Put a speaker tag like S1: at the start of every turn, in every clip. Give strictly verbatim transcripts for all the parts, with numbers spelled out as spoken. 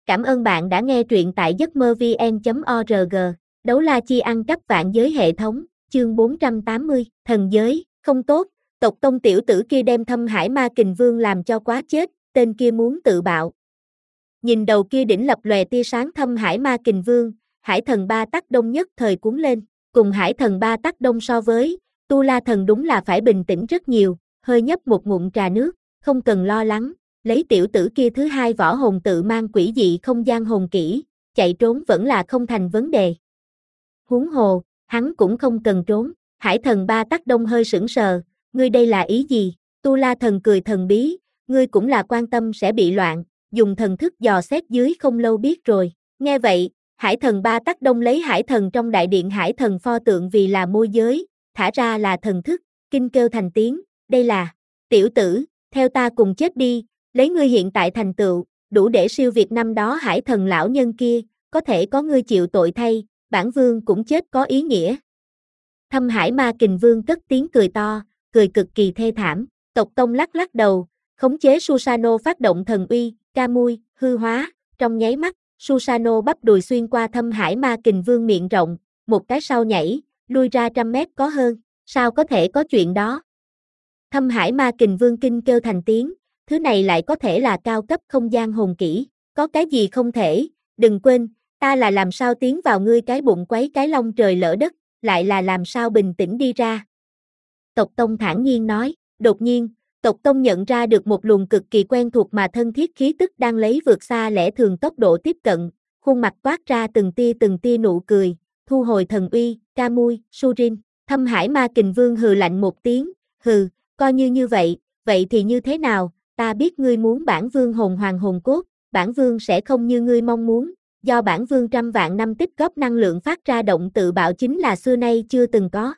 S1: Cảm ơn bạn đã nghe truyện tại giấc mơ vn chấm org. Đấu la chi ăn cắp vạn giới hệ thống, chương bốn trăm tám mươi, thần giới, không tốt, tộc tông tiểu tử kia đem Thâm Hải Ma Kình Vương làm cho quá chết, tên kia muốn tự bạo. Nhìn đầu kia đỉnh lập lòe tia sáng Thâm Hải Ma Kình Vương, Hải Thần Ba Tắc Đông nhất thời cuốn lên, cùng Hải Thần Ba Tắc Đông so với, Tu La Thần đúng là phải bình tĩnh rất nhiều, hơi nhấp một ngụm trà nước, không cần lo lắng. Lấy tiểu tử kia thứ hai võ hồn tự mang quỷ dị không gian hồn kỹ, chạy trốn vẫn là không thành vấn đề. Huống hồ, hắn cũng không cần trốn. Hải Thần Ba Tắc Đông hơi sững sờ, ngươi đây là ý gì? Tu La Thần cười thần bí, ngươi cũng là quan tâm sẽ bị loạn, dùng thần thức dò xét dưới không lâu biết rồi. Nghe vậy, Hải Thần Ba Tắc Đông lấy Hải Thần trong đại điện Hải Thần pho tượng vì là môi giới, thả ra là thần thức, kinh kêu thành tiếng, đây là, tiểu tử, theo ta cùng chết đi. Lấy ngươi hiện tại thành tựu, đủ để siêu việt năm đó Hải Thần lão nhân kia, có thể có ngươi chịu tội thay, bản vương cũng chết có ý nghĩa. Thâm Hải Ma Kình Vương cất tiếng cười to, cười cực kỳ thê thảm, tộc tông lắc lắc đầu, khống chế Susano phát động thần uy, Kamui, hư hóa, trong nháy mắt, Susano bắp đùi xuyên qua Thâm Hải Ma Kình Vương miệng rộng, một cái sau nhảy, lui ra trăm mét có hơn, sao có thể có chuyện đó? Thâm Hải Ma Kình Vương kinh kêu thành tiếng. Thứ này lại có thể là cao cấp không gian hồn kỹ, có cái gì không thể, đừng quên, ta là làm sao tiến vào ngươi cái bụng quấy cái long trời lỡ đất, lại là làm sao bình tĩnh đi ra. Tộc Tông thản nhiên nói, đột nhiên, Tộc Tông nhận ra được một luồng cực kỳ quen thuộc mà thân thiết khí tức đang lấy vượt xa lẽ thường tốc độ tiếp cận, khuôn mặt toát ra từng tia từng tia nụ cười, thu hồi thần uy, Kamui, Surin, Thâm Hải Ma Kình Vương hừ lạnh một tiếng, hừ, coi như như vậy, vậy thì như thế nào? Ta biết ngươi muốn bản vương hồn hoàng hồn cốt, bản vương sẽ không như ngươi mong muốn, do bản vương trăm vạn năm tích góp năng lượng phát ra động tự bạo chính là xưa nay chưa từng có.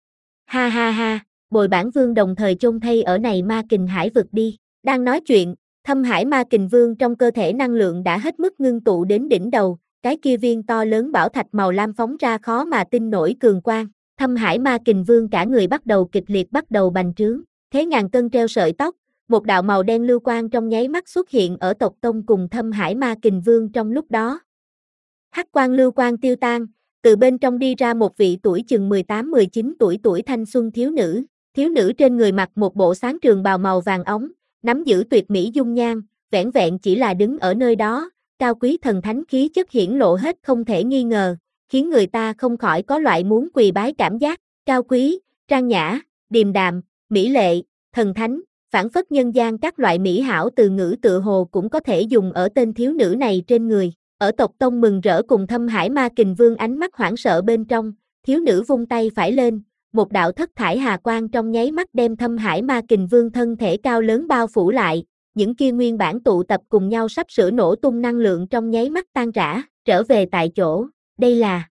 S1: Ha ha ha, bồi bản vương đồng thời chôn thay ở này ma kình hải vực đi. Đang nói chuyện, Thâm Hải Ma Kình Vương trong cơ thể năng lượng đã hết mức ngưng tụ đến đỉnh đầu, cái kia viên to lớn bảo thạch màu lam phóng ra khó mà tin nổi cường quang. Thâm Hải Ma Kình Vương cả người bắt đầu kịch liệt bắt đầu bành trướng, thế ngàn cân treo sợi tóc. Một đạo màu đen lưu quang trong nháy mắt xuất hiện ở tộc tông cùng Thâm Hải Ma Kình Vương trong lúc đó. Hắc quang lưu quang tiêu tan, từ bên trong đi ra một vị tuổi chừng mười tám mười chín tuổi tuổi thanh xuân thiếu nữ. Thiếu nữ trên người mặc một bộ sáng trường bào màu vàng óng, nắm giữ tuyệt mỹ dung nhan, vẻn vẹn chỉ là đứng ở nơi đó, cao quý thần thánh khí chất hiển lộ hết không thể nghi ngờ, khiến người ta không khỏi có loại muốn quỳ bái cảm giác. Cao quý, trang nhã, điềm đạm, mỹ lệ, thần thánh. Phản phất nhân gian các loại mỹ hảo từ ngữ tựa hồ cũng có thể dùng ở tên thiếu nữ này trên người. Ở tộc tông mừng rỡ cùng Thâm Hải Ma Kình Vương ánh mắt hoảng sợ bên trong, thiếu nữ vung tay phải lên, một đạo thất thải hà quang trong nháy mắt đem Thâm Hải Ma Kình Vương thân thể cao lớn bao phủ lại, những kia nguyên bản tụ tập cùng nhau sắp sửa nổ tung năng lượng trong nháy mắt tan rã, trở về tại chỗ. Đây là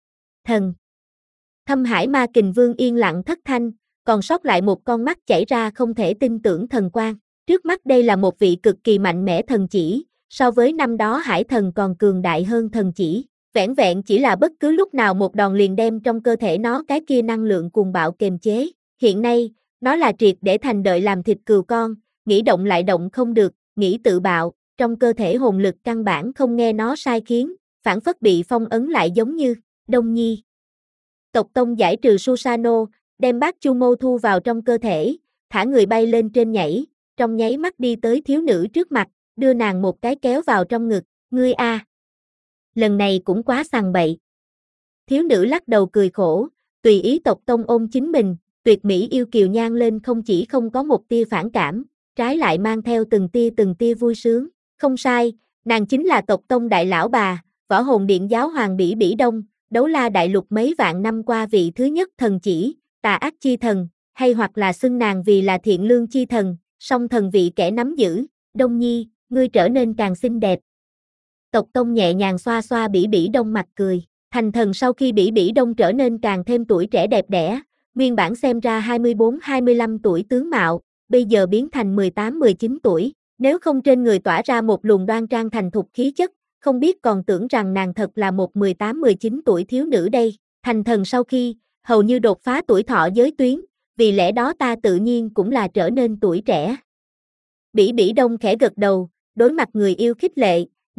S1: thần. Thâm Hải Ma Kình Vương yên lặng thất thanh, còn sót lại một con mắt chảy ra không thể tin tưởng thần quang. Trước mắt đây là một vị cực kỳ mạnh mẽ thần chỉ, so với năm đó Hải Thần còn cường đại hơn thần chỉ. Vẻn vẹn chỉ là bất cứ lúc nào một đòn liền đem trong cơ thể nó cái kia năng lượng cuồng bạo kiềm chế. Hiện nay, nó là triệt để thành đợi làm thịt cừu con, nghĩ động lại động không được, nghĩ tự bạo, trong cơ thể hồn lực căn bản không nghe nó sai khiến, phản phất bị phong ấn lại giống như Đông Nhi. Tộc Tông giải trừ Susano, đem bát chu mâu thu vào trong cơ thể, thả người bay lên trên nhảy, trong nháy mắt đi tới thiếu nữ trước mặt, đưa nàng một cái kéo vào trong ngực, ngươi a, à. Lần này cũng quá sằng bậy. Thiếu nữ lắc đầu cười khổ, tùy ý tộc Tông ôm chính mình, tuyệt mỹ yêu kiều nhan lên không chỉ không có một tia phản cảm, trái lại mang theo từng tia từng tia vui sướng, không sai, nàng chính là tộc Tông đại lão bà, võ hồn điện giáo hoàng Bỉ Bỉ Đông, đấu la đại lục mấy vạn năm qua vị thứ nhất thần chỉ, tà ác chi thần, hay hoặc là xưng nàng vì là thiện lương chi thần, song thần vị kẻ nắm giữ. Đông Nhi, ngươi trở nên càng xinh đẹp. Tộc Tông nhẹ nhàng xoa xoa Bỉ Bỉ Đông mặt cười, thành thần sau khi Bỉ Bỉ Đông trở nên càng thêm tuổi trẻ đẹp đẽ, nguyên bản xem ra hai mươi bốn hai mươi lăm tuổi tướng mạo, bây giờ biến thành mười tám mười chín tuổi, nếu không trên người tỏa ra một luồng đoan trang thành thục khí chất, không biết còn tưởng rằng nàng thật là một mười tám mười chín tuổi thiếu nữ đây. Thành thần sau khi, hầu như đột phá tuổi thọ giới tuyến, vì lẽ đó ta tự nhiên cũng là trở nên tuổi trẻ. Bỉ Bỉ Đông khẽ gật đầu, đối mặt người yêu khích lệ,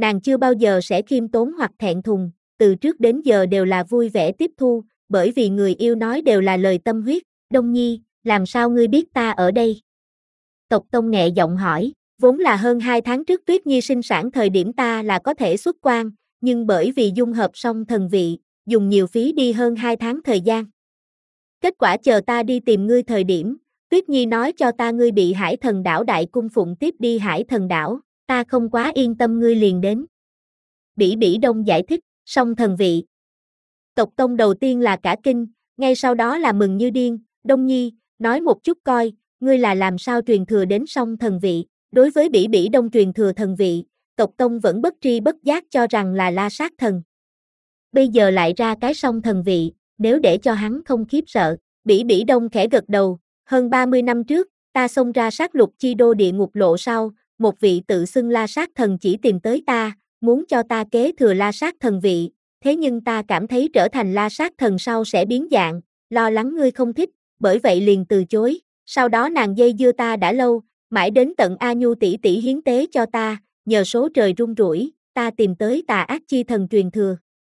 S1: nàng chưa bao giờ sẽ khiêm tốn hoặc thẹn thùng, từ trước đến giờ đều là vui vẻ tiếp thu, bởi vì người yêu nói đều là lời tâm huyết. Đông Nhi, làm sao ngươi biết ta ở đây? Tộc Tông nhẹ giọng hỏi, vốn là hơn hai tháng trước Tuyết Nhi sinh sản thời điểm ta là có thể xuất quan, nhưng bởi vì dung hợp xong thần vị, dùng nhiều phí đi hơn hai tháng thời gian. Kết quả chờ ta đi tìm ngươi thời điểm, Tuyết Nhi nói cho ta ngươi bị Hải Thần đảo Đại Cung Phụng tiếp đi Hải Thần đảo, ta không quá yên tâm ngươi liền đến. Bỉ Bỉ Đông giải thích, song thần vị. Tộc Tông đầu tiên là cả kinh, ngay sau đó là mừng như điên. Đông Nhi, nói một chút coi, ngươi là làm sao truyền thừa đến song thần vị? Đối với Bỉ Bỉ Đông truyền thừa thần vị, tộc Tông vẫn bất tri bất giác cho rằng là La Sát Thần. Bây giờ lại ra cái song thần vị, nếu để cho hắn không khiếp sợ. Bỉ Bỉ Đông khẽ gật đầu, hơn ba mươi năm trước, ta xông ra sát lục chi đô địa ngục lộ sau, một vị tự xưng La Sát Thần chỉ tìm tới ta, muốn cho ta kế thừa La Sát Thần vị, thế nhưng ta cảm thấy trở thành La Sát Thần sau sẽ biến dạng, lo lắng ngươi không thích, bởi vậy liền từ chối. Sau đó nàng dây dưa ta đã lâu, mãi đến tận A Nhu tỷ tỷ hiến tế cho ta, nhờ số trời rung rủi, ta tìm tới Tà Ác Chi Thần truyền thừa.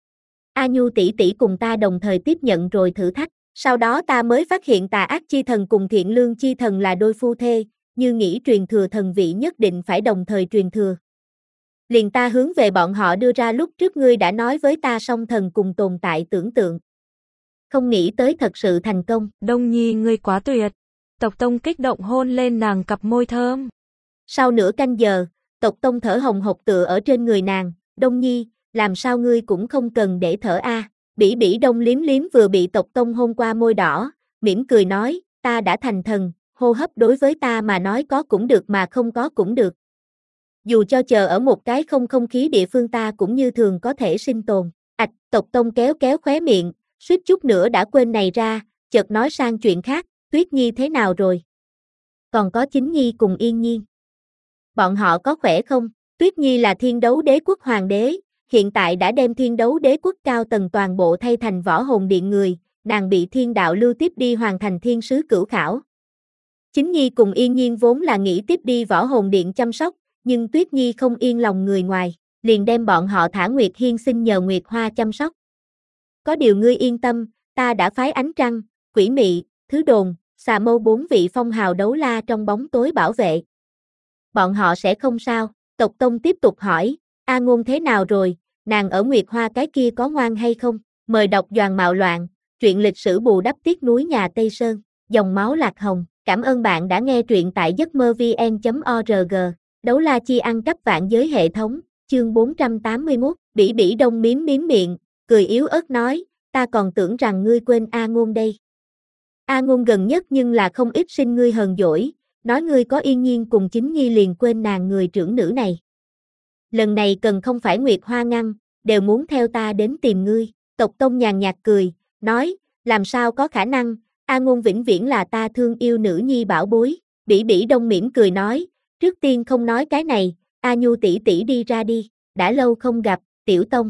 S1: A Nhu tỷ tỷ cùng ta đồng thời tiếp nhận rồi thử thách, sau đó ta mới phát hiện Tà Ác Chi Thần cùng Thiện Lương Chi Thần là đôi phu thê, như nghĩ truyền thừa thần vị nhất định phải đồng thời truyền thừa. Liền ta hướng về bọn họ đưa ra lúc trước ngươi đã nói với ta song thần cùng tồn tại tưởng tượng. Không nghĩ tới thật sự thành công.
S2: Đông Nhi ngươi quá tuyệt. Tộc Tông kích động hôn lên nàng cặp môi thơm.
S1: Sau nửa canh giờ, tộc Tông thở hồng hộc tựa ở trên người nàng. Đông Nhi, làm sao ngươi cũng không cần để thở a? À. Bỉ Bỉ Đông liếm liếm vừa bị tộc Tông hôn qua môi đỏ, mỉm cười nói, ta đã thành thần, hô hấp đối với ta mà nói có cũng được mà không có cũng được. Dù cho chờ ở một cái không không khí địa phương ta cũng như thường có thể sinh tồn. Ảch, tộc Tông kéo kéo khóe miệng, suýt chút nữa đã quên này ra, chợt nói sang chuyện khác, Tuyết Nhi thế nào rồi? Còn có Chính Nhi cùng Yên Nhiên. Bọn họ có khỏe không? Tuyết Nhi là Thiên Đấu Đế Quốc Hoàng đế, hiện tại đã đem Thiên Đấu Đế Quốc cao tầng toàn bộ thay thành Võ Hồn Điện người, nàng bị Thiên Đạo lưu tiếp đi hoàn thành Thiên Sứ Cửu Khảo. Chính Nhi cùng Yên Nhiên vốn là nghĩ tiếp đi Võ Hồn Điện chăm sóc, nhưng Tuyết Nhi không yên lòng người ngoài, liền đem bọn họ thả Nguyệt Hiên xin nhờ Nguyệt Hoa chăm sóc. Có điều ngươi yên tâm, ta đã phái Ánh Trăng, Quỷ Mị, Thứ Đồn, Xà Mâu bốn vị phong hào đấu la trong bóng tối bảo vệ. Bọn họ sẽ không sao. Tộc Tông tiếp tục hỏi, A Ngôn thế nào rồi, nàng ở Nguyệt Hoa cái kia có ngoan hay không? Mời đọc Doàn Mạo Loạn, truyện lịch sử bù đắp tiếc núi nhà Tây Sơn, dòng máu lạc hồng. Cảm ơn bạn đã nghe truyện tại giấc mơ vn chấm org. Đấu la chi ăn cắp vạn giới hệ thống, chương bốn trăm tám mươi mốt, Bỉ Bỉ Đông miếm miếm miệng, cười yếu ớt nói, ta còn tưởng rằng ngươi quên A Ngôn đây. A Ngôn gần nhất nhưng là không ít sinh ngươi hờn dỗi, nói ngươi có Yên Nhiên cùng Chính Nhi liền quên nàng người trưởng nữ này. Lần này cần không phải Nguyệt Hoa ngăn, đều muốn theo ta đến tìm ngươi. Tộc Tông nhàn nhạt cười, nói, làm sao có khả năng, A Ngôn vĩnh viễn là ta thương yêu nữ nhi bảo bối. Bỉ Bỉ Đông mỉm cười nói, trước tiên không nói cái này, A Nhu tỷ tỷ đi ra đi, đã lâu không gặp, Tiểu Tông.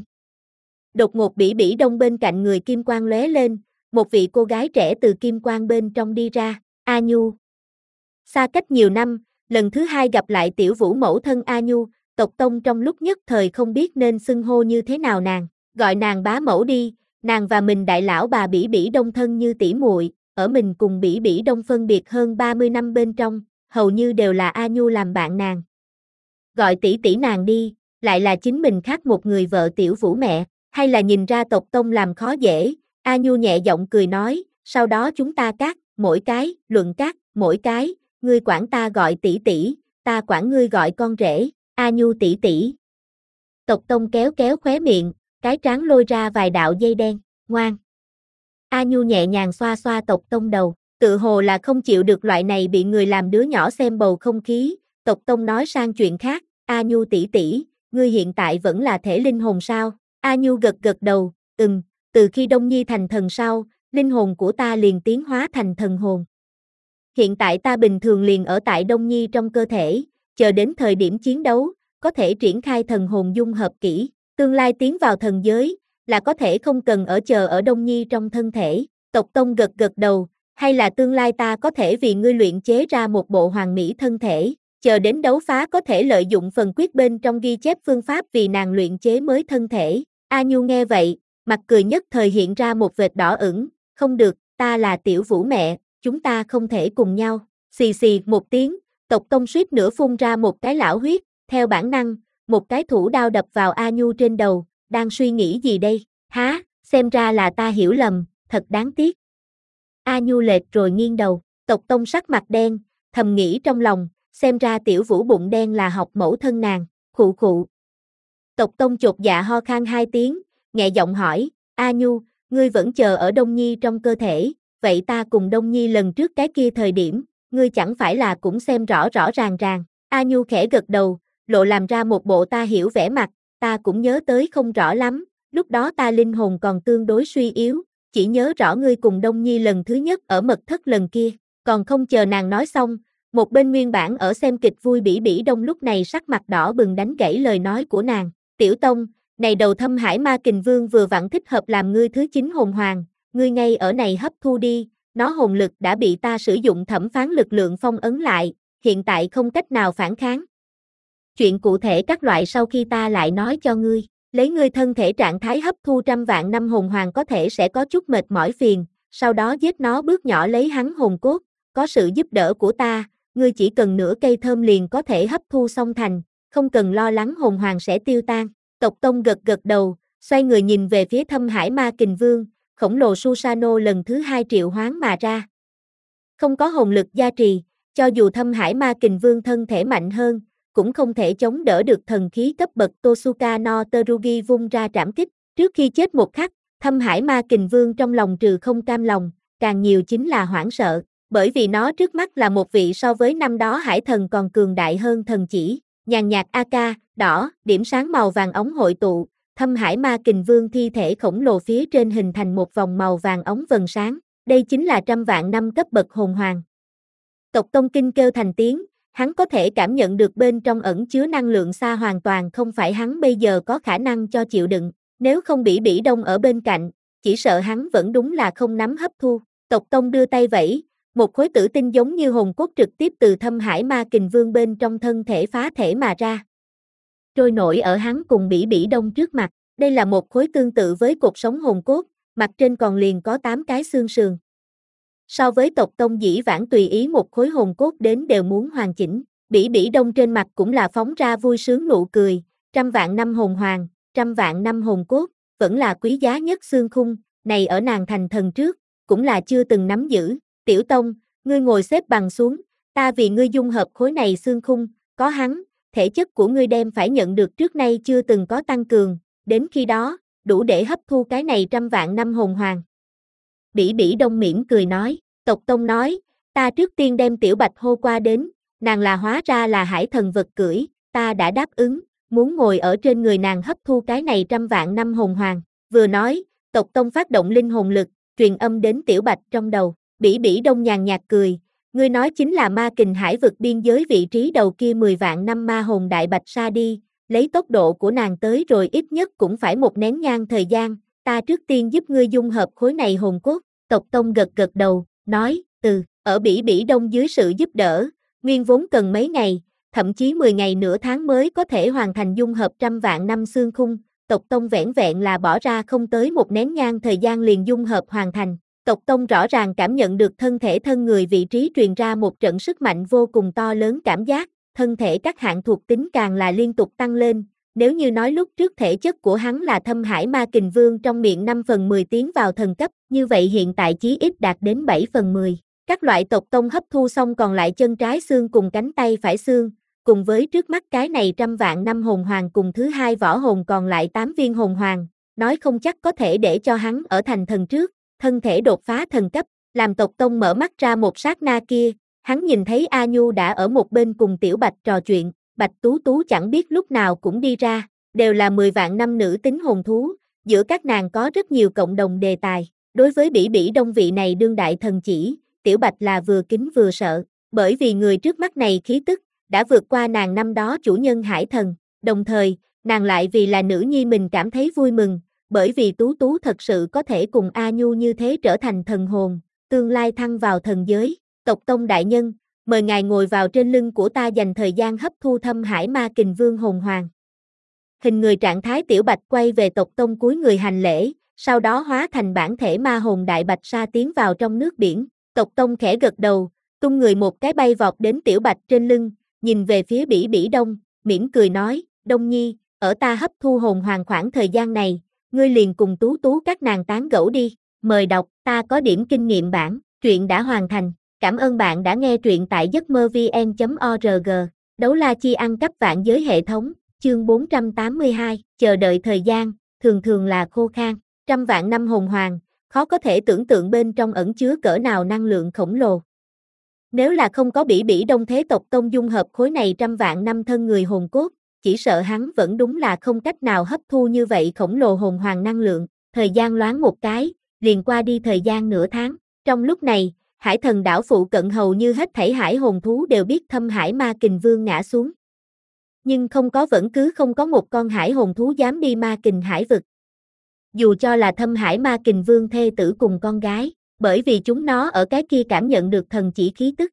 S1: Đột ngột Bỉ Bỉ Đông bên cạnh người kim quang lóe lên, một vị cô gái trẻ từ kim quang bên trong đi ra, A Nhu. Xa cách nhiều năm, lần thứ hai gặp lại Tiểu Vũ mẫu thân A Nhu, tộc Tông trong lúc nhất thời không biết nên xưng hô như thế nào nàng, gọi nàng bá mẫu đi, nàng và mình đại lão bà Bỉ Bỉ Đông thân như tỷ muội, ở mình cùng Bỉ Bỉ Đông phân biệt hơn ba mươi năm bên trong, hầu như đều là A Nhu làm bạn nàng. Gọi tỷ tỷ nàng đi, lại là chính mình khác một người vợ Tiểu Vũ mẹ, hay là nhìn ra tộc Tông làm khó dễ, A Nhu nhẹ giọng cười nói, sau đó chúng ta cắt, mỗi cái, luận cắt, mỗi cái, ngươi quản ta gọi tỷ tỷ, ta quản ngươi gọi con rể, A Nhu tỷ tỷ. Tộc Tông kéo kéo khóe miệng, cái trán lôi ra vài đạo dây đen, ngoan. A Nhu nhẹ nhàng xoa xoa tộc Tông đầu, tự hồ là không chịu được loại này bị người làm đứa nhỏ xem bầu không khí, tộc Tông nói sang chuyện khác, A Nhu tỷ tỷ, ngươi hiện tại vẫn là thể linh hồn sao? A Nhu gật gật đầu, ừm, từ khi Đông Nhi thành thần sau, linh hồn của ta liền tiến hóa thành thần hồn. Hiện tại ta bình thường liền ở tại Đông Nhi trong cơ thể, chờ đến thời điểm chiến đấu, có thể triển khai thần hồn dung hợp kỹ, tương lai tiến vào thần giới, là có thể không cần ở chờ ở Đông Nhi trong thân thể. Tộc Tông gật gật đầu, hay là tương lai ta có thể vì ngươi luyện chế ra một bộ hoàn mỹ thân thể, chờ đến đấu phá có thể lợi dụng phần quyết bên trong ghi chép phương pháp vì nàng luyện chế mới thân thể. A Nhu nghe vậy, mặt cười nhất thời hiện ra một vệt đỏ ửng, không được, ta là Tiểu Vũ mẹ, chúng ta không thể cùng nhau. Xì xì một tiếng, Tộc Tông suýt nữa phun ra một cái lão huyết, theo bản năng, một cái thủ đao đập vào A Nhu trên đầu, đang suy nghĩ gì đây? Há, xem ra là ta hiểu lầm, thật đáng tiếc. A Nhu lệch rồi nghiêng đầu, Tộc Tông sắc mặt đen, thầm nghĩ trong lòng, xem ra Tiểu Vũ bụng đen là học mẫu thân nàng, khụ khụ. Tộc Tông chột dạ ho khan hai tiếng, nhẹ giọng hỏi, A Nhu, ngươi vẫn chờ ở Đông Nhi trong cơ thể, vậy ta cùng Đông Nhi lần trước cái kia thời điểm, ngươi chẳng phải là cũng xem rõ rõ ràng ràng. A Nhu khẽ gật đầu, lộ làm ra một bộ ta hiểu vẻ mặt, ta cũng nhớ tới không rõ lắm, lúc đó ta linh hồn còn tương đối suy yếu, chỉ nhớ rõ ngươi cùng Đông Nhi lần thứ nhất ở mật thất lần kia, còn không chờ nàng nói xong, một bên nguyên bản ở xem kịch vui Bỉ Bỉ Đông lúc này sắc mặt đỏ bừng đánh gãy lời nói của nàng, Tiểu Tông, này đầu Thâm Hải Ma Kình Vương vừa vặn thích hợp làm ngươi thứ chín hồn hoàng, ngươi ngay ở này hấp thu đi, nó hồn lực đã bị ta sử dụng thẩm phán lực lượng phong ấn lại, hiện tại không cách nào phản kháng. Chuyện cụ thể các loại sau khi ta lại nói cho ngươi, lấy ngươi thân thể trạng thái hấp thu trăm vạn năm hồn hoàng có thể sẽ có chút mệt mỏi phiền, sau đó giết nó bước nhỏ lấy hắn hồn cốt, có sự giúp đỡ của ta, ngươi chỉ cần nửa cây thơm liền có thể hấp thu xong thành, không cần lo lắng hồn hoàng sẽ tiêu tan. Tộc Tông gật gật đầu, xoay người nhìn về phía Thâm Hải Ma Kình Vương, khổng lồ Susano lần thứ hai triệu hoán mà ra. Không có hồn lực gia trì, cho dù Thâm Hải Ma Kình Vương thân thể mạnh hơn, cũng không thể chống đỡ được thần khí cấp bậc Tosuka no Terugi vung ra trảm kích. Trước khi chết một khắc, Thâm Hải Ma Kình Vương trong lòng trừ không cam lòng, càng nhiều chính là hoảng sợ, bởi vì nó trước mắt là một vị so với năm đó hải thần còn cường đại hơn thần chỉ. Nhàn nhạt a ca, đỏ, điểm sáng màu vàng ống hội tụ, Thâm Hải Ma Kình Vương thi thể khổng lồ phía trên hình thành một vòng màu vàng ống vầng sáng, đây chính là trăm vạn năm cấp bậc hồn hoàng. Tộc Tông kinh kêu thành tiếng, hắn có thể cảm nhận được bên trong ẩn chứa năng lượng xa hoàn toàn không phải hắn bây giờ có khả năng cho chịu đựng, nếu không Bỉ Bỉ Đông ở bên cạnh, chỉ sợ hắn vẫn đúng là không nắm hấp thu. Tộc Tông đưa tay vẫy, một khối tử tinh giống như hồn cốt trực tiếp từ Thâm Hải Ma Kình Vương bên trong thân thể phá thể mà ra. Trôi nổi ở hắn cùng Bỉ Bỉ Đông trước mặt, đây là một khối tương tự với cột sống hồn cốt, mặt trên còn liền có tám cái xương sườn. So với Tộc Tông dĩ vãng tùy ý một khối hồn cốt đến đều muốn hoàn chỉnh, Bỉ Bỉ Đông trên mặt cũng là phóng ra vui sướng nụ cười, trăm vạn năm hồn hoàng, trăm vạn năm hồn cốt, vẫn là quý giá nhất xương khung, này ở nàng thành thần trước, cũng là chưa từng nắm giữ. Tiểu Tông, ngươi ngồi xếp bằng xuống, ta vì ngươi dung hợp khối này xương khung, có hắn, thể chất của ngươi đem phải nhận được trước nay chưa từng có tăng cường, đến khi đó, đủ để hấp thu cái này trăm vạn năm hồn hoàng. Bỉ Bỉ Đông mỉm cười nói, Tộc Tông nói, ta trước tiên đem Tiểu Bạch hô qua đến, nàng là hóa ra là hải thần vật cưỡi, ta đã đáp ứng, muốn ngồi ở trên người nàng hấp thu cái này trăm vạn năm hồn hoàng. Vừa nói, Tộc Tông phát động linh hồn lực, truyền âm đến Tiểu Bạch trong đầu. Bỉ Bỉ Đông nhàn nhạt cười, ngươi nói chính là ma kình hải vực biên giới vị trí đầu kia mười vạn năm ma hồn đại bạch sa đi, lấy tốc độ của nàng tới rồi ít nhất cũng phải một nén nhang thời gian, ta trước tiên giúp ngươi dung hợp khối này hồn cốt. Tộc Tông gật gật đầu, nói, từ, ở Bỉ Bỉ Đông dưới sự giúp đỡ, nguyên vốn cần mấy ngày, thậm chí mười ngày nửa tháng mới có thể hoàn thành dung hợp trăm vạn năm xương khung, Tộc Tông vẻn vẹn là bỏ ra không tới một nén nhang thời gian liền dung hợp hoàn thành. Tộc Tông rõ ràng cảm nhận được thân thể thân người vị trí truyền ra một trận sức mạnh vô cùng to lớn cảm giác, thân thể các hạng thuộc tính càng là liên tục tăng lên, nếu như nói lúc trước thể chất của hắn là Thâm Hải Ma Kình Vương trong miệng năm phần mười tiến vào thần cấp, như vậy hiện tại chí ít đạt đến bảy phần mười. Các loại Tộc Tông hấp thu xong còn lại chân trái xương cùng cánh tay phải xương, cùng với trước mắt cái này trăm vạn năm hồn hoàng cùng thứ hai võ hồn còn lại tám viên hồn hoàng, nói không chắc có thể để cho hắn ở thành thần trước, thân thể đột phá thần cấp, làm Tộc Tông mở mắt ra một sát na kia, hắn nhìn thấy A Nhu đã ở một bên cùng Tiểu Bạch trò chuyện, Bạch Tú Tú chẳng biết lúc nào cũng đi ra, đều là mười vạn năm nữ tính hồn thú, giữa các nàng có rất nhiều cộng đồng đề tài, đối với Bỉ Bỉ Đông vị này đương đại thần chỉ, Tiểu Bạch là vừa kính vừa sợ, bởi vì người trước mắt này khí tức, đã vượt qua nàng năm đó chủ nhân hải thần, đồng thời, nàng lại vì là nữ nhi mình cảm thấy vui mừng, bởi vì Tú Tú thật sự có thể cùng A Nhu như thế trở thành thần hồn, tương lai thăng vào thần giới. Tộc Tông đại nhân, mời ngài ngồi vào trên lưng của ta dành thời gian hấp thu Thâm Hải Ma Kình Vương hồn hoàng. Hình người trạng thái Tiểu Bạch quay về tộc tông cúi người hành lễ, sau đó hóa thành bản thể ma hồn đại bạch sa tiến vào trong nước biển. Tộc tông khẽ gật đầu, tung người một cái bay vọt đến Tiểu Bạch trên lưng, nhìn về phía Bỉ Bỉ Đông, mỉm cười nói, Đông Nhi, ở ta hấp thu hồn hoàng khoảng thời gian này, ngươi liền cùng Tú Tú các nàng tán gẫu đi, mời đọc, ta có điểm kinh nghiệm bản, truyện đã hoàn thành, cảm ơn bạn đã nghe truyện tại giấc mơ vn chấm org, đấu la chi ăn cắp vạn giới hệ thống, chương bốn trăm tám mươi hai, chờ đợi thời gian, thường thường là khô khan, trăm vạn năm hồn hoàng, khó có thể tưởng tượng bên trong ẩn chứa cỡ nào năng lượng khổng lồ. Nếu là không có Bỉ Bỉ Đông thế tộc tông dung hợp khối này trăm vạn năm thân người hồn cốt, chỉ sợ hắn vẫn đúng là không cách nào hấp thu như vậy khổng lồ hồn hoàng năng lượng. Thời gian loáng một cái, liền qua đi thời gian nửa tháng. Trong lúc này, Hải Thần đảo phụ cận hầu như hết thảy hải hồn thú đều biết Thâm Hải Ma Kình Vương ngã xuống. Nhưng không có vẫn cứ không có một con hải hồn thú dám đi Ma Kình hải vực. Dù cho là Thâm Hải Ma Kình Vương thê tử cùng con gái, bởi vì chúng nó ở cái kia cảm nhận được thần chỉ khí tức.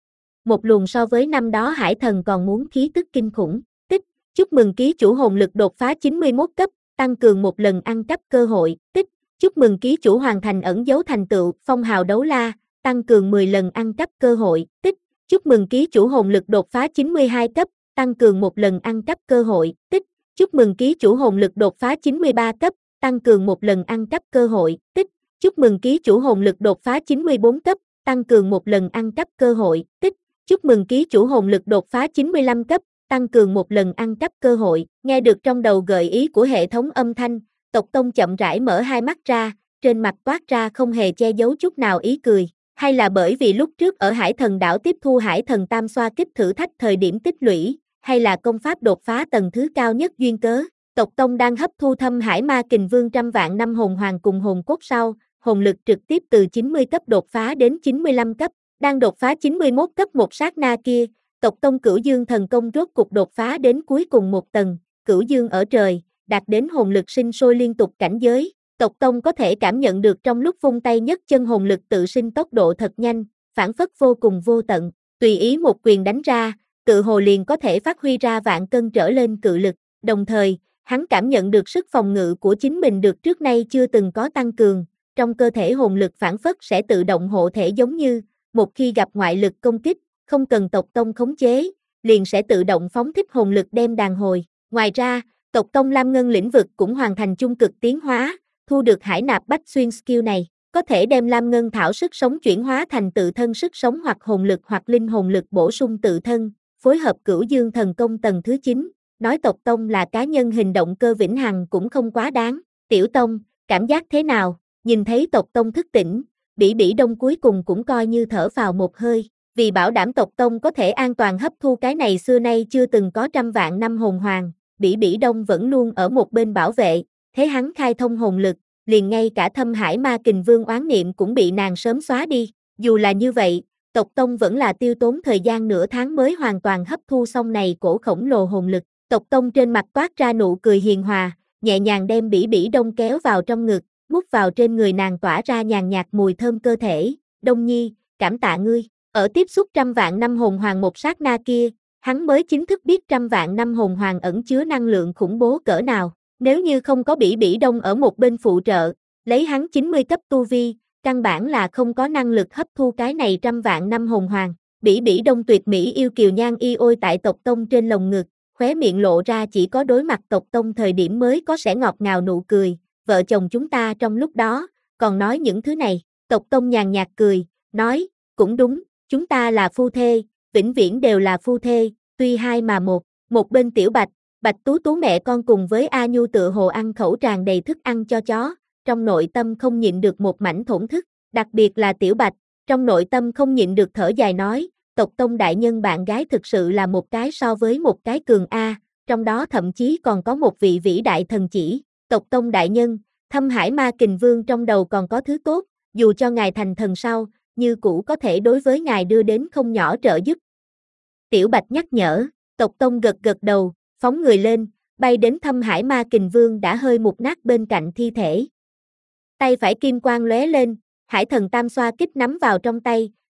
S1: Một luồng so với năm đó Hải Thần còn muốn khí tức kinh khủng. Tích, chúc mừng ký chủ hồn lực đột phá chín mươi mốt cấp, tăng cường một lần ăn cắp cơ hội. Tích, chúc mừng ký chủ hoàn thành ẩn dấu thành tựu, phong hào đấu la, tăng cường mười lần ăn cắp cơ hội. Tích, chúc mừng ký chủ hồn lực đột phá chín mươi hai cấp, tăng cường một lần ăn cắp cơ hội. Tích, chúc mừng ký chủ hồn lực đột phá chín mươi ba cấp, tăng cường một lần ăn cắp cơ hội. Tích, chúc mừng ký chủ hồn lực đột phá chín mươi bốn cấp, tăng cường một lần ăn cắp cơ hội. Tích, chúc mừng ký chủ hồn lực đột phá chín mươi lăm cấp, tăng cường một lần ăn cắp cơ hội. Nghe được trong đầu gợi ý của hệ thống âm thanh, tộc tông chậm rãi mở hai mắt ra, trên mặt toát ra không hề che giấu chút nào ý cười. Hay là bởi vì lúc trước ở Hải Thần đảo tiếp thu Hải Thần tam xoa kích thử thách thời điểm tích lũy, hay là công pháp đột phá tầng thứ cao nhất duyên cớ, tộc tông đang hấp thu Thâm Hải Ma Kình Vương trăm vạn năm hồn hoàng cùng hồn cốt sau, hồn lực trực tiếp từ chín mươi cấp đột phá đến chín mươi lăm cấp, đang đột phá chín mươi mốt cấp một sát na kia, tộc tông Cửu Dương thần công rốt cục đột phá đến cuối cùng một tầng, Cửu Dương ở trời, đạt đến hồn lực sinh sôi liên tục cảnh giới. Tộc tông có thể cảm nhận được trong lúc vung tay nhấc chân hồn lực tự sinh tốc độ thật nhanh, phản phất vô cùng vô tận, tùy ý một quyền đánh ra, tự hồ liền có thể phát huy ra vạn cân trở lên cự lực, đồng thời, hắn cảm nhận được sức phòng ngự của chính mình được trước nay chưa từng có tăng cường, trong cơ thể hồn lực phản phất sẽ tự động hộ thể giống như, một khi gặp ngoại lực công kích, không cần tộc tông khống chế, liền sẽ tự động phóng thích hồn lực đem đàn hồi. Ngoài ra, tộc tông Lam Ngân lĩnh vực cũng hoàn thành chung cực tiến hóa, thu được Hải Nạp Bách Xuyên skill này, có thể đem Lam Ngân thảo sức sống chuyển hóa thành tự thân sức sống hoặc hồn lực hoặc linh hồn lực bổ sung tự thân, phối hợp Cửu Dương thần công tầng thứ chín, nói tộc tông là cá nhân hình động cơ vĩnh hằng cũng không quá đáng. Tiểu tông, cảm giác thế nào? Nhìn thấy tộc tông thức tỉnh, Bỉ Bỉ Đông cuối cùng cũng coi như thở phào một hơi, vì bảo đảm tộc tông có thể an toàn hấp thu cái này xưa nay chưa từng có trăm vạn năm hồn hoàng, Bỉ Bỉ Đông vẫn luôn ở một bên bảo vệ, thế hắn khai thông hồn lực, liền ngay cả Thâm Hải Ma Kình Vương oán niệm cũng bị nàng sớm xóa đi. Dù là như vậy, tộc tông vẫn là tiêu tốn thời gian nửa tháng mới hoàn toàn hấp thu xong này cổ khổng lồ hồn lực. Tộc tông trên mặt toát ra nụ cười hiền hòa, nhẹ nhàng đem Bỉ Bỉ Đông kéo vào trong ngực, mút vào trên người nàng tỏa ra nhàn nhạt mùi thơm cơ thể. Đông Nhi, cảm tạ ngươi. Ở tiếp xúc trăm vạn năm hồn hoàng một sát na kia, hắn mới chính thức biết trăm vạn năm hồn hoàng ẩn chứa năng lượng khủng bố cỡ nào. Nếu như không có Bỉ Bỉ Đông ở một bên phụ trợ, lấy hắn chín mươi cấp tu vi, căn bản là không có năng lực hấp thu cái này trăm vạn năm hồn hoàng. Bỉ Bỉ Đông tuyệt mỹ yêu kiều nhan y ôi tại tộc tông trên lồng ngực, khóe miệng lộ ra chỉ có đối mặt tộc tông thời điểm mới có sẽ ngọt ngào nụ cười, vợ chồng chúng ta trong lúc đó, còn nói những thứ này, tộc tông nhàn nhạt cười, nói, cũng đúng, chúng ta là phu thê, vĩnh viễn đều là phu thê, tuy hai mà một, một bên Tiểu Bạch, Bạch Tú Tú mẹ con cùng với A Nhu tựa hồ ăn khẩu tràn đầy thức ăn cho chó, trong nội tâm không nhịn được một mảnh thổn thức, đặc biệt là Tiểu Bạch, trong nội tâm không nhịn được thở dài nói, tộc tông đại nhân bạn gái thực sự là một cái so với một cái cường A, trong đó thậm chí còn có một vị vĩ đại thần chỉ, tộc tông đại nhân, Thâm Hải Ma Kình Vương trong đầu còn có thứ tốt, dù cho ngài thành thần sau, như cũ có thể đối với ngài đưa đến không nhỏ trợ giúp. Tiểu Bạch nhắc nhở, tộc tông gật gật đầu, phóng người lên, bay đến Thâm Hải Ma Kình Vương đã hơi mục nát bên cạnh thi thể. Tay phải kim quang lóe lên, Hải Thần tam xoa kích nắm vào trong tay,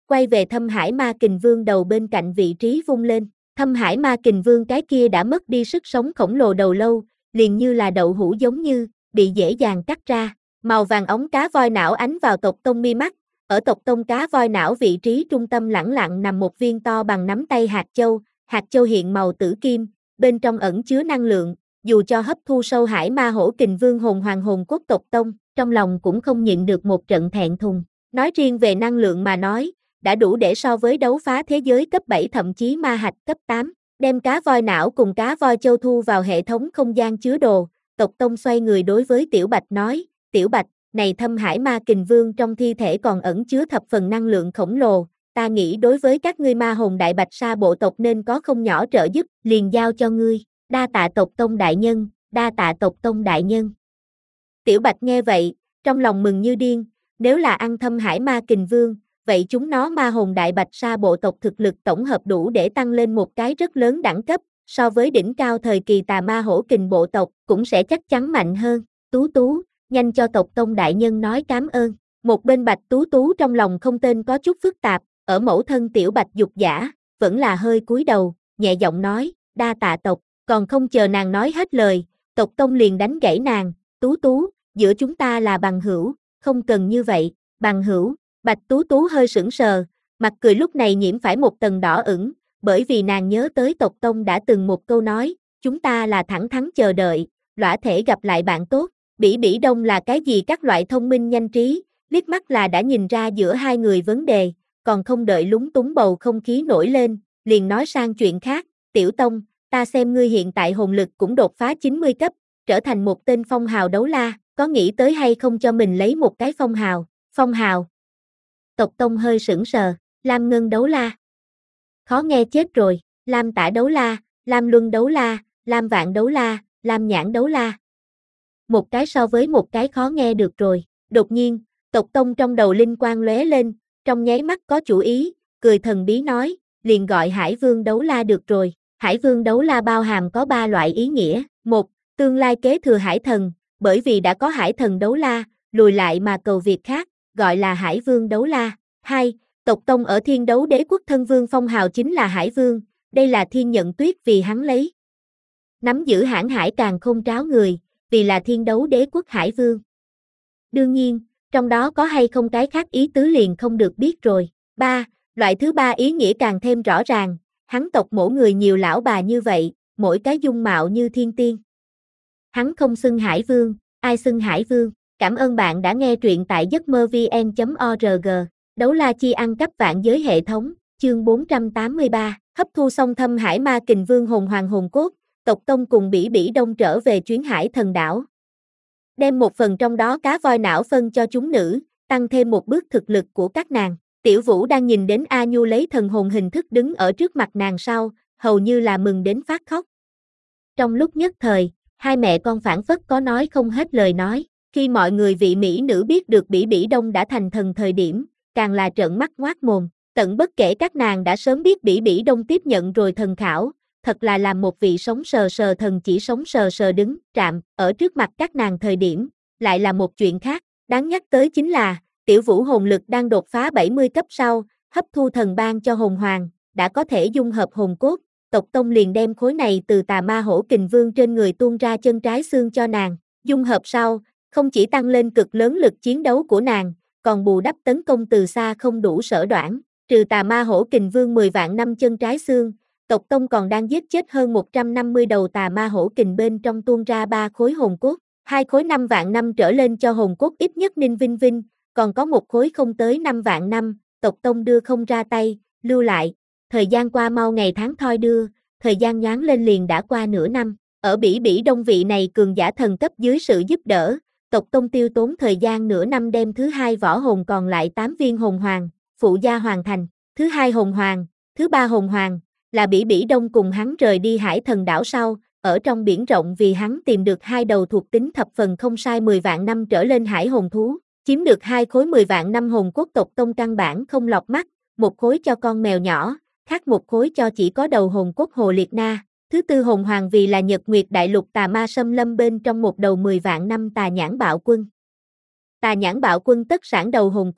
S1: quay về Thâm Hải Ma Kình Vương đầu bên cạnh vị trí vung lên. Thâm Hải Ma Kình Vương cái kia đã mất đi sức sống khổng lồ đầu lâu, liền như là đậu hũ giống như, bị dễ dàng cắt ra. Màu vàng ống cá voi não ánh vào tộc tông mi mắt, ở tộc tông cá voi não vị trí trung tâm lẳng lặng nằm một viên to bằng nắm tay hạt châu, hạt châu hiện màu tử kim, bên trong ẩn chứa năng lượng, dù cho hấp thu sâu hải ma hổ kình vương hồn hoàng hồn cốt tộc tông, trong lòng cũng không nhịn được một trận thẹn thùng. Nói riêng về năng lượng mà nói, đã đủ để so với đấu phá thế giới cấp bảy thậm chí ma hạch cấp tám, đem cá voi não cùng cá voi châu thu vào hệ thống không gian chứa đồ, tộc tông xoay người đối với Tiểu Bạch nói, Tiểu Bạch, này Thâm Hải Ma Kình Vương trong thi thể còn ẩn chứa thập phần năng lượng khổng lồ, ta nghĩ đối với các ngươi ma hồn đại bạch sa bộ tộc nên có không nhỏ trợ giúp, liền giao cho ngươi, đa tạ tộc tông đại nhân, đa tạ tộc tông đại nhân. Tiểu Bạch nghe vậy, trong lòng mừng như điên, nếu là ăn Thâm Hải Ma Kình Vương, vậy chúng nó ma hồn đại bạch sa bộ tộc thực lực tổng hợp đủ để tăng lên một cái rất lớn đẳng cấp, so với đỉnh cao thời kỳ tà ma hổ kình bộ tộc cũng sẽ chắc chắn mạnh hơn. Tú Tú, nhanh cho tộc tông đại nhân nói cảm ơn. Một bên Bạch Tú Tú trong lòng không tên có chút phức tạp, ở mẫu thân Tiểu Bạch dục giả, vẫn là hơi cúi đầu, nhẹ giọng nói, đa tạ tộc, còn không chờ nàng nói hết lời, tộc tông liền đánh gãy nàng, Tú Tú, giữa chúng ta là bằng hữu, không cần như vậy, bằng hữu. Bạch Tú Tú hơi sững sờ, mặt cười lúc này nhiễm phải một tầng đỏ ửng, bởi vì nàng nhớ tới tộc tông đã từng một câu nói, chúng ta là thẳng thắn chờ đợi, lõa thể gặp lại bạn tốt. Bỉ Bỉ Đông là cái gì các loại thông minh nhanh trí, liếc mắt là đã nhìn ra giữa hai người vấn đề, còn không đợi lúng túng bầu không khí nổi lên, liền nói sang chuyện khác, Tiểu Tông, ta xem ngươi hiện tại hồn lực cũng đột phá chín mươi cấp, trở thành một tên phong hào đấu la, có nghĩ tới hay không cho mình lấy một cái phong hào, phong hào. Tộc Tông hơi sững sờ, Lam Ngân đấu la. Khó nghe chết rồi, Lam Tả đấu la, Lam Luân đấu la, Lam Vạn đấu la, Lam Nhãn đấu la. Một cái so với một cái khó nghe được rồi. Đột nhiên, tộc Tông trong đầu linh quang lóe lên, trong nháy mắt có chủ ý, cười thần bí nói, liền gọi Hải Vương đấu la được rồi. Hải Vương đấu la bao hàm có ba loại ý nghĩa. Một, tương lai kế thừa Hải Thần, bởi vì đã có Hải Thần đấu la, lùi lại mà cầu việc khác, gọi là Hải Vương đấu la. Hai, tộc Tông ở Thiên Đấu Đế quốc thân vương phong hào chính là Hải Vương, đây là Thiên Nhận Tuyết vì hắn lấy nắm giữ hãn hải càng không tráo người, vì là Thiên Đấu Đế quốc Hải Vương. Đương nhiên, trong đó có hay không cái khác ý tứ liền không được biết rồi. Ba, loại thứ ba ý nghĩa càng thêm rõ ràng, hắn tộc mỗi người nhiều lão bà như vậy, mỗi cái dung mạo như thiên tiên. Hắn không xưng Hải Vương, ai xưng Hải Vương? Cảm ơn bạn đã nghe truyện tại giấc mơ vn chấm org. Đấu la chi ăn cắp vạn giới hệ thống, chương bốn trăm tám mươi ba, hấp thu xong Thâm Hải Ma Kình Vương hồn hoàng hồn cốt, tộc Tông cùng Bỉ Bỉ Đông trở về chuyến Hải Thần đảo. Đem một phần trong đó cá voi não phân cho chúng nữ, tăng thêm một bước thực lực của các nàng. Tiểu Vũ đang nhìn đến A Nhu lấy thần hồn hình thức đứng ở trước mặt nàng sau, hầu như là mừng đến phát khóc. Trong lúc nhất thời, hai mẹ con phảng phất có nói không hết lời nói. Khi mọi người vị mỹ nữ biết được Bỉ Bỉ Đông đã thành thần thời điểm, càng là trợn mắt ngoác mồm, tận bất kể các nàng đã sớm biết Bỉ Bỉ Đông tiếp nhận rồi thần khảo, thật là làm một vị sống sờ sờ thần chỉ sống sờ sờ đứng, trạm, ở trước mặt các nàng thời điểm, lại là một chuyện khác, đáng nhắc tới chính là, Tiểu Vũ hồn lực đang đột phá bảy mươi cấp sau, hấp thu thần ban cho hồn hoàng, đã có thể dung hợp hồn cốt, tộc Tông liền đem khối này từ tà ma hổ kình vương trên người tuôn ra chân trái xương cho nàng, dung hợp sau, không chỉ tăng lên cực lớn lực chiến đấu của nàng, còn bù đắp tấn công từ xa không đủ sở đoản, trừ tà ma hổ kình vương mười vạn năm chân trái xương, tộc Tông còn đang giết chết hơn một trăm năm mươi đầu tà ma hổ kình bên trong tuôn ra ba khối hồn cốt, hai khối năm vạn năm trở lên cho hồn cốt ít nhất ninh vinh vinh, còn có một khối không tới năm vạn năm, tộc Tông đưa không ra tay, lưu lại, thời gian qua mau ngày tháng thoi đưa, thời gian nhoáng lên liền đã qua nửa năm, ở Bỉ Bỉ Đông vị này cường giả thần cấp dưới sự giúp đỡ, tộc Tông tiêu tốn thời gian nửa năm đem thứ hai võ hồn còn lại tám viên hồn hoàng, phụ gia hoàn thành, thứ hai hồn hoàng, thứ ba hồn hoàng, là Bỉ Bỉ Đông cùng hắn rời đi Hải Thần đảo sau, ở trong biển rộng vì hắn tìm được hai đầu thuộc tính thập phần không sai mười vạn năm trở lên hải hồn thú, chiếm được hai khối mười vạn năm hồn cốt tộc Tông căn bản không lọt mắt, một khối cho con mèo nhỏ, khác một khối cho chỉ có đầu hồn cốt Hồ Liệt Na. Thứ tư hồn hoàng vì là Nhật Nguyệt Đại Lục tà ma xâm lâm bên trong một đầu mười vạn năm tà nhãn bạo quân. Tà nhãn bạo quân tất sản đầu hồn cốt,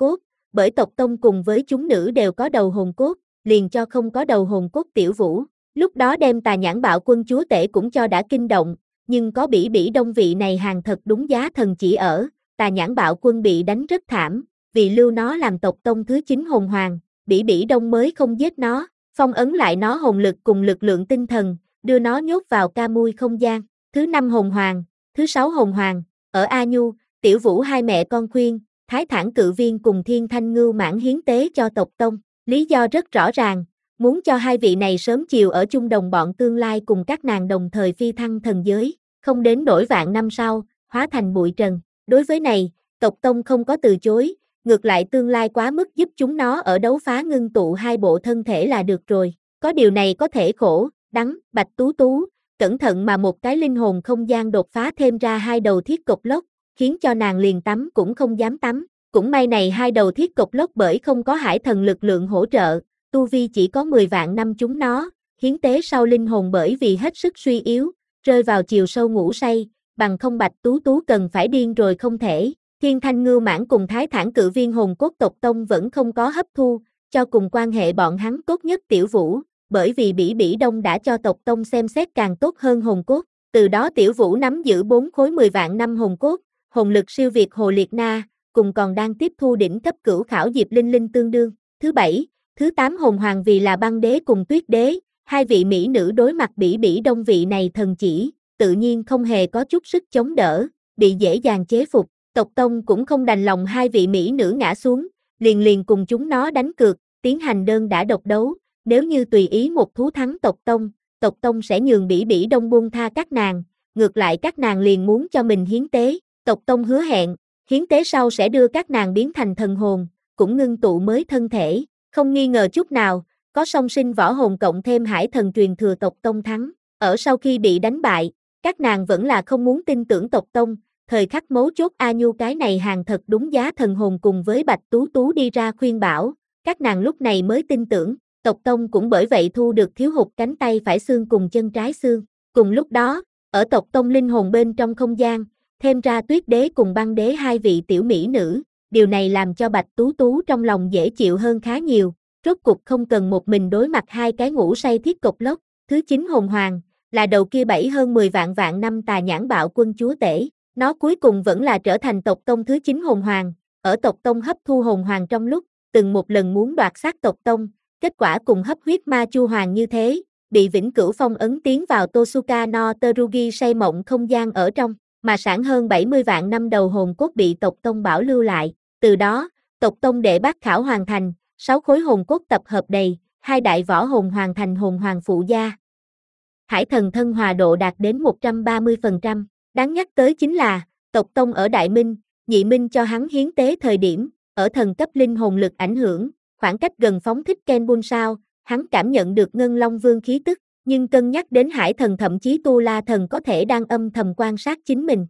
S1: bởi tộc tông cùng với chúng nữ đều có đầu hồn cốt, liền cho không có đầu hồn cốt Tiểu Vũ. Lúc đó đem Tà Nhãn Bạo Quân chúa tể cũng cho đã kinh động, nhưng có Bỉ Bỉ Đông vị này hàng thật đúng giá thần chỉ ở, Tà Nhãn Bạo Quân bị đánh rất thảm, vì lưu nó làm tộc tông thứ chín hồn hoàng, Bỉ Bỉ Đông mới không giết nó, phong ấn lại nó hồn lực cùng lực lượng tinh thần, đưa nó nhốt vào ca mui không gian. Thứ năm hồn hoàng, thứ sáu hồn hoàng, ở A Nhu, Tiểu Vũ hai mẹ con khuyên, Thái Thản Cự Viên cùng Thiên Thanh Ngưu Mãn hiến tế cho tộc tông, lý do rất rõ ràng, muốn cho hai vị này sớm chiều ở chung đồng bọn tương lai cùng các nàng đồng thời phi thăng thần giới, không đến nổi vạn năm sau, hóa thành bụi trần. Đối với này, tộc tông không có từ chối, ngược lại tương lai quá mức giúp chúng nó ở đấu phá ngưng tụ hai bộ thân thể là được rồi. Có điều này có thể khổ, đắng, Bạch Tú Tú, cẩn thận mà một cái linh hồn không gian đột phá thêm ra hai đầu thiết cục lốc, khiến cho nàng liền tắm cũng không dám tắm. Cũng may này hai đầu thiết cục lốc bởi không có hải thần lực lượng hỗ trợ, tu vi chỉ có mười vạn năm chúng nó, hiến tế sau linh hồn bởi vì hết sức suy yếu, rơi vào chiều sâu ngủ say, bằng không Bạch Tú Tú cần phải điên rồi không thể. Thiên Thanh Ngưu Mãn cùng Thái Thản Cự Viên hồn cốt tộc tông vẫn không có hấp thu, cho cùng quan hệ bọn hắn tốt nhất Tiểu Vũ, bởi vì Bỉ Bỉ Đông đã cho tộc tông xem xét càng tốt hơn hồn cốt, từ đó Tiểu Vũ nắm giữ bốn khối mười vạn năm hồn cốt, hồn lực siêu việt Hồ Liệt Na, cùng còn đang tiếp thu đỉnh cấp cửu khảo Diệp Linh Linh tương đương. Thứ bảy, thứ tám hồn hoàng vì là Băng Đế cùng Tuyết Đế, hai vị mỹ nữ đối mặt Bỉ Bỉ Đông vị này thần chỉ, tự nhiên không hề có chút sức chống đỡ, bị dễ dàng chế phục. Tộc tông cũng không đành lòng hai vị mỹ nữ ngã xuống, liền liền cùng chúng nó đánh cược, tiến hành đơn đả độc đấu, nếu như tùy ý một thú thắng tộc tông, tộc tông sẽ nhường Bỉ Bỉ Đông buông tha các nàng, ngược lại các nàng liền muốn cho mình hiến tế, tộc tông hứa hẹn, hiến tế sau sẽ đưa các nàng biến thành thần hồn, cũng ngưng tụ mới thân thể, không nghi ngờ chút nào, có song sinh võ hồn cộng thêm hải thần truyền thừa tộc tông thắng, ở sau khi bị đánh bại, các nàng vẫn là không muốn tin tưởng tộc tông. Thời khắc mấu chốt A Nhu cái này hàng thật đúng giá thần hồn cùng với Bạch Tú Tú đi ra khuyên bảo, các nàng lúc này mới tin tưởng, tộc tông cũng bởi vậy thu được thiếu hụt cánh tay phải xương cùng chân trái xương. Cùng lúc đó, ở tộc tông linh hồn bên trong không gian, thêm ra Tuyết Đế cùng Băng Đế hai vị tiểu mỹ nữ, điều này làm cho Bạch Tú Tú trong lòng dễ chịu hơn khá nhiều, rốt cục không cần một mình đối mặt hai cái ngủ say thiết cục lốc. Thứ chín hồn hoàng, là đầu kia bảy hơn mười vạn vạn năm Tà Nhãn Bạo Quân chúa tể. Nó cuối cùng vẫn là trở thành tộc tông thứ chín hồn hoàng, ở tộc tông hấp thu hồn hoàng trong lúc, từng một lần muốn đoạt xác tộc tông, kết quả cùng hấp huyết ma chu hoàng như thế, bị vĩnh cửu phong ấn tiến vào Tosuka no Terugi say mộng không gian ở trong, mà sản hơn bảy mươi vạn năm đầu hồn cốt bị tộc tông bảo lưu lại, từ đó, tộc tông đệ bát khảo hoàn thành, sáu khối hồn cốt tập hợp đầy, hai đại võ hồn hoàn thành hồn hoàng phụ gia. Hải thần thân hòa độ đạt đến một trăm ba mươi phần trăm. Đáng nhắc tới chính là, tộc tông ở Đại Minh, Nhị Minh cho hắn hiến tế thời điểm, ở thần cấp linh hồn lực ảnh hưởng, khoảng cách gần phóng thích Ken Bun sao, hắn cảm nhận được Ngân Long Vương khí tức, nhưng cân nhắc đến Hải thần thậm chí Tu La thần có thể đang âm thầm quan sát chính mình.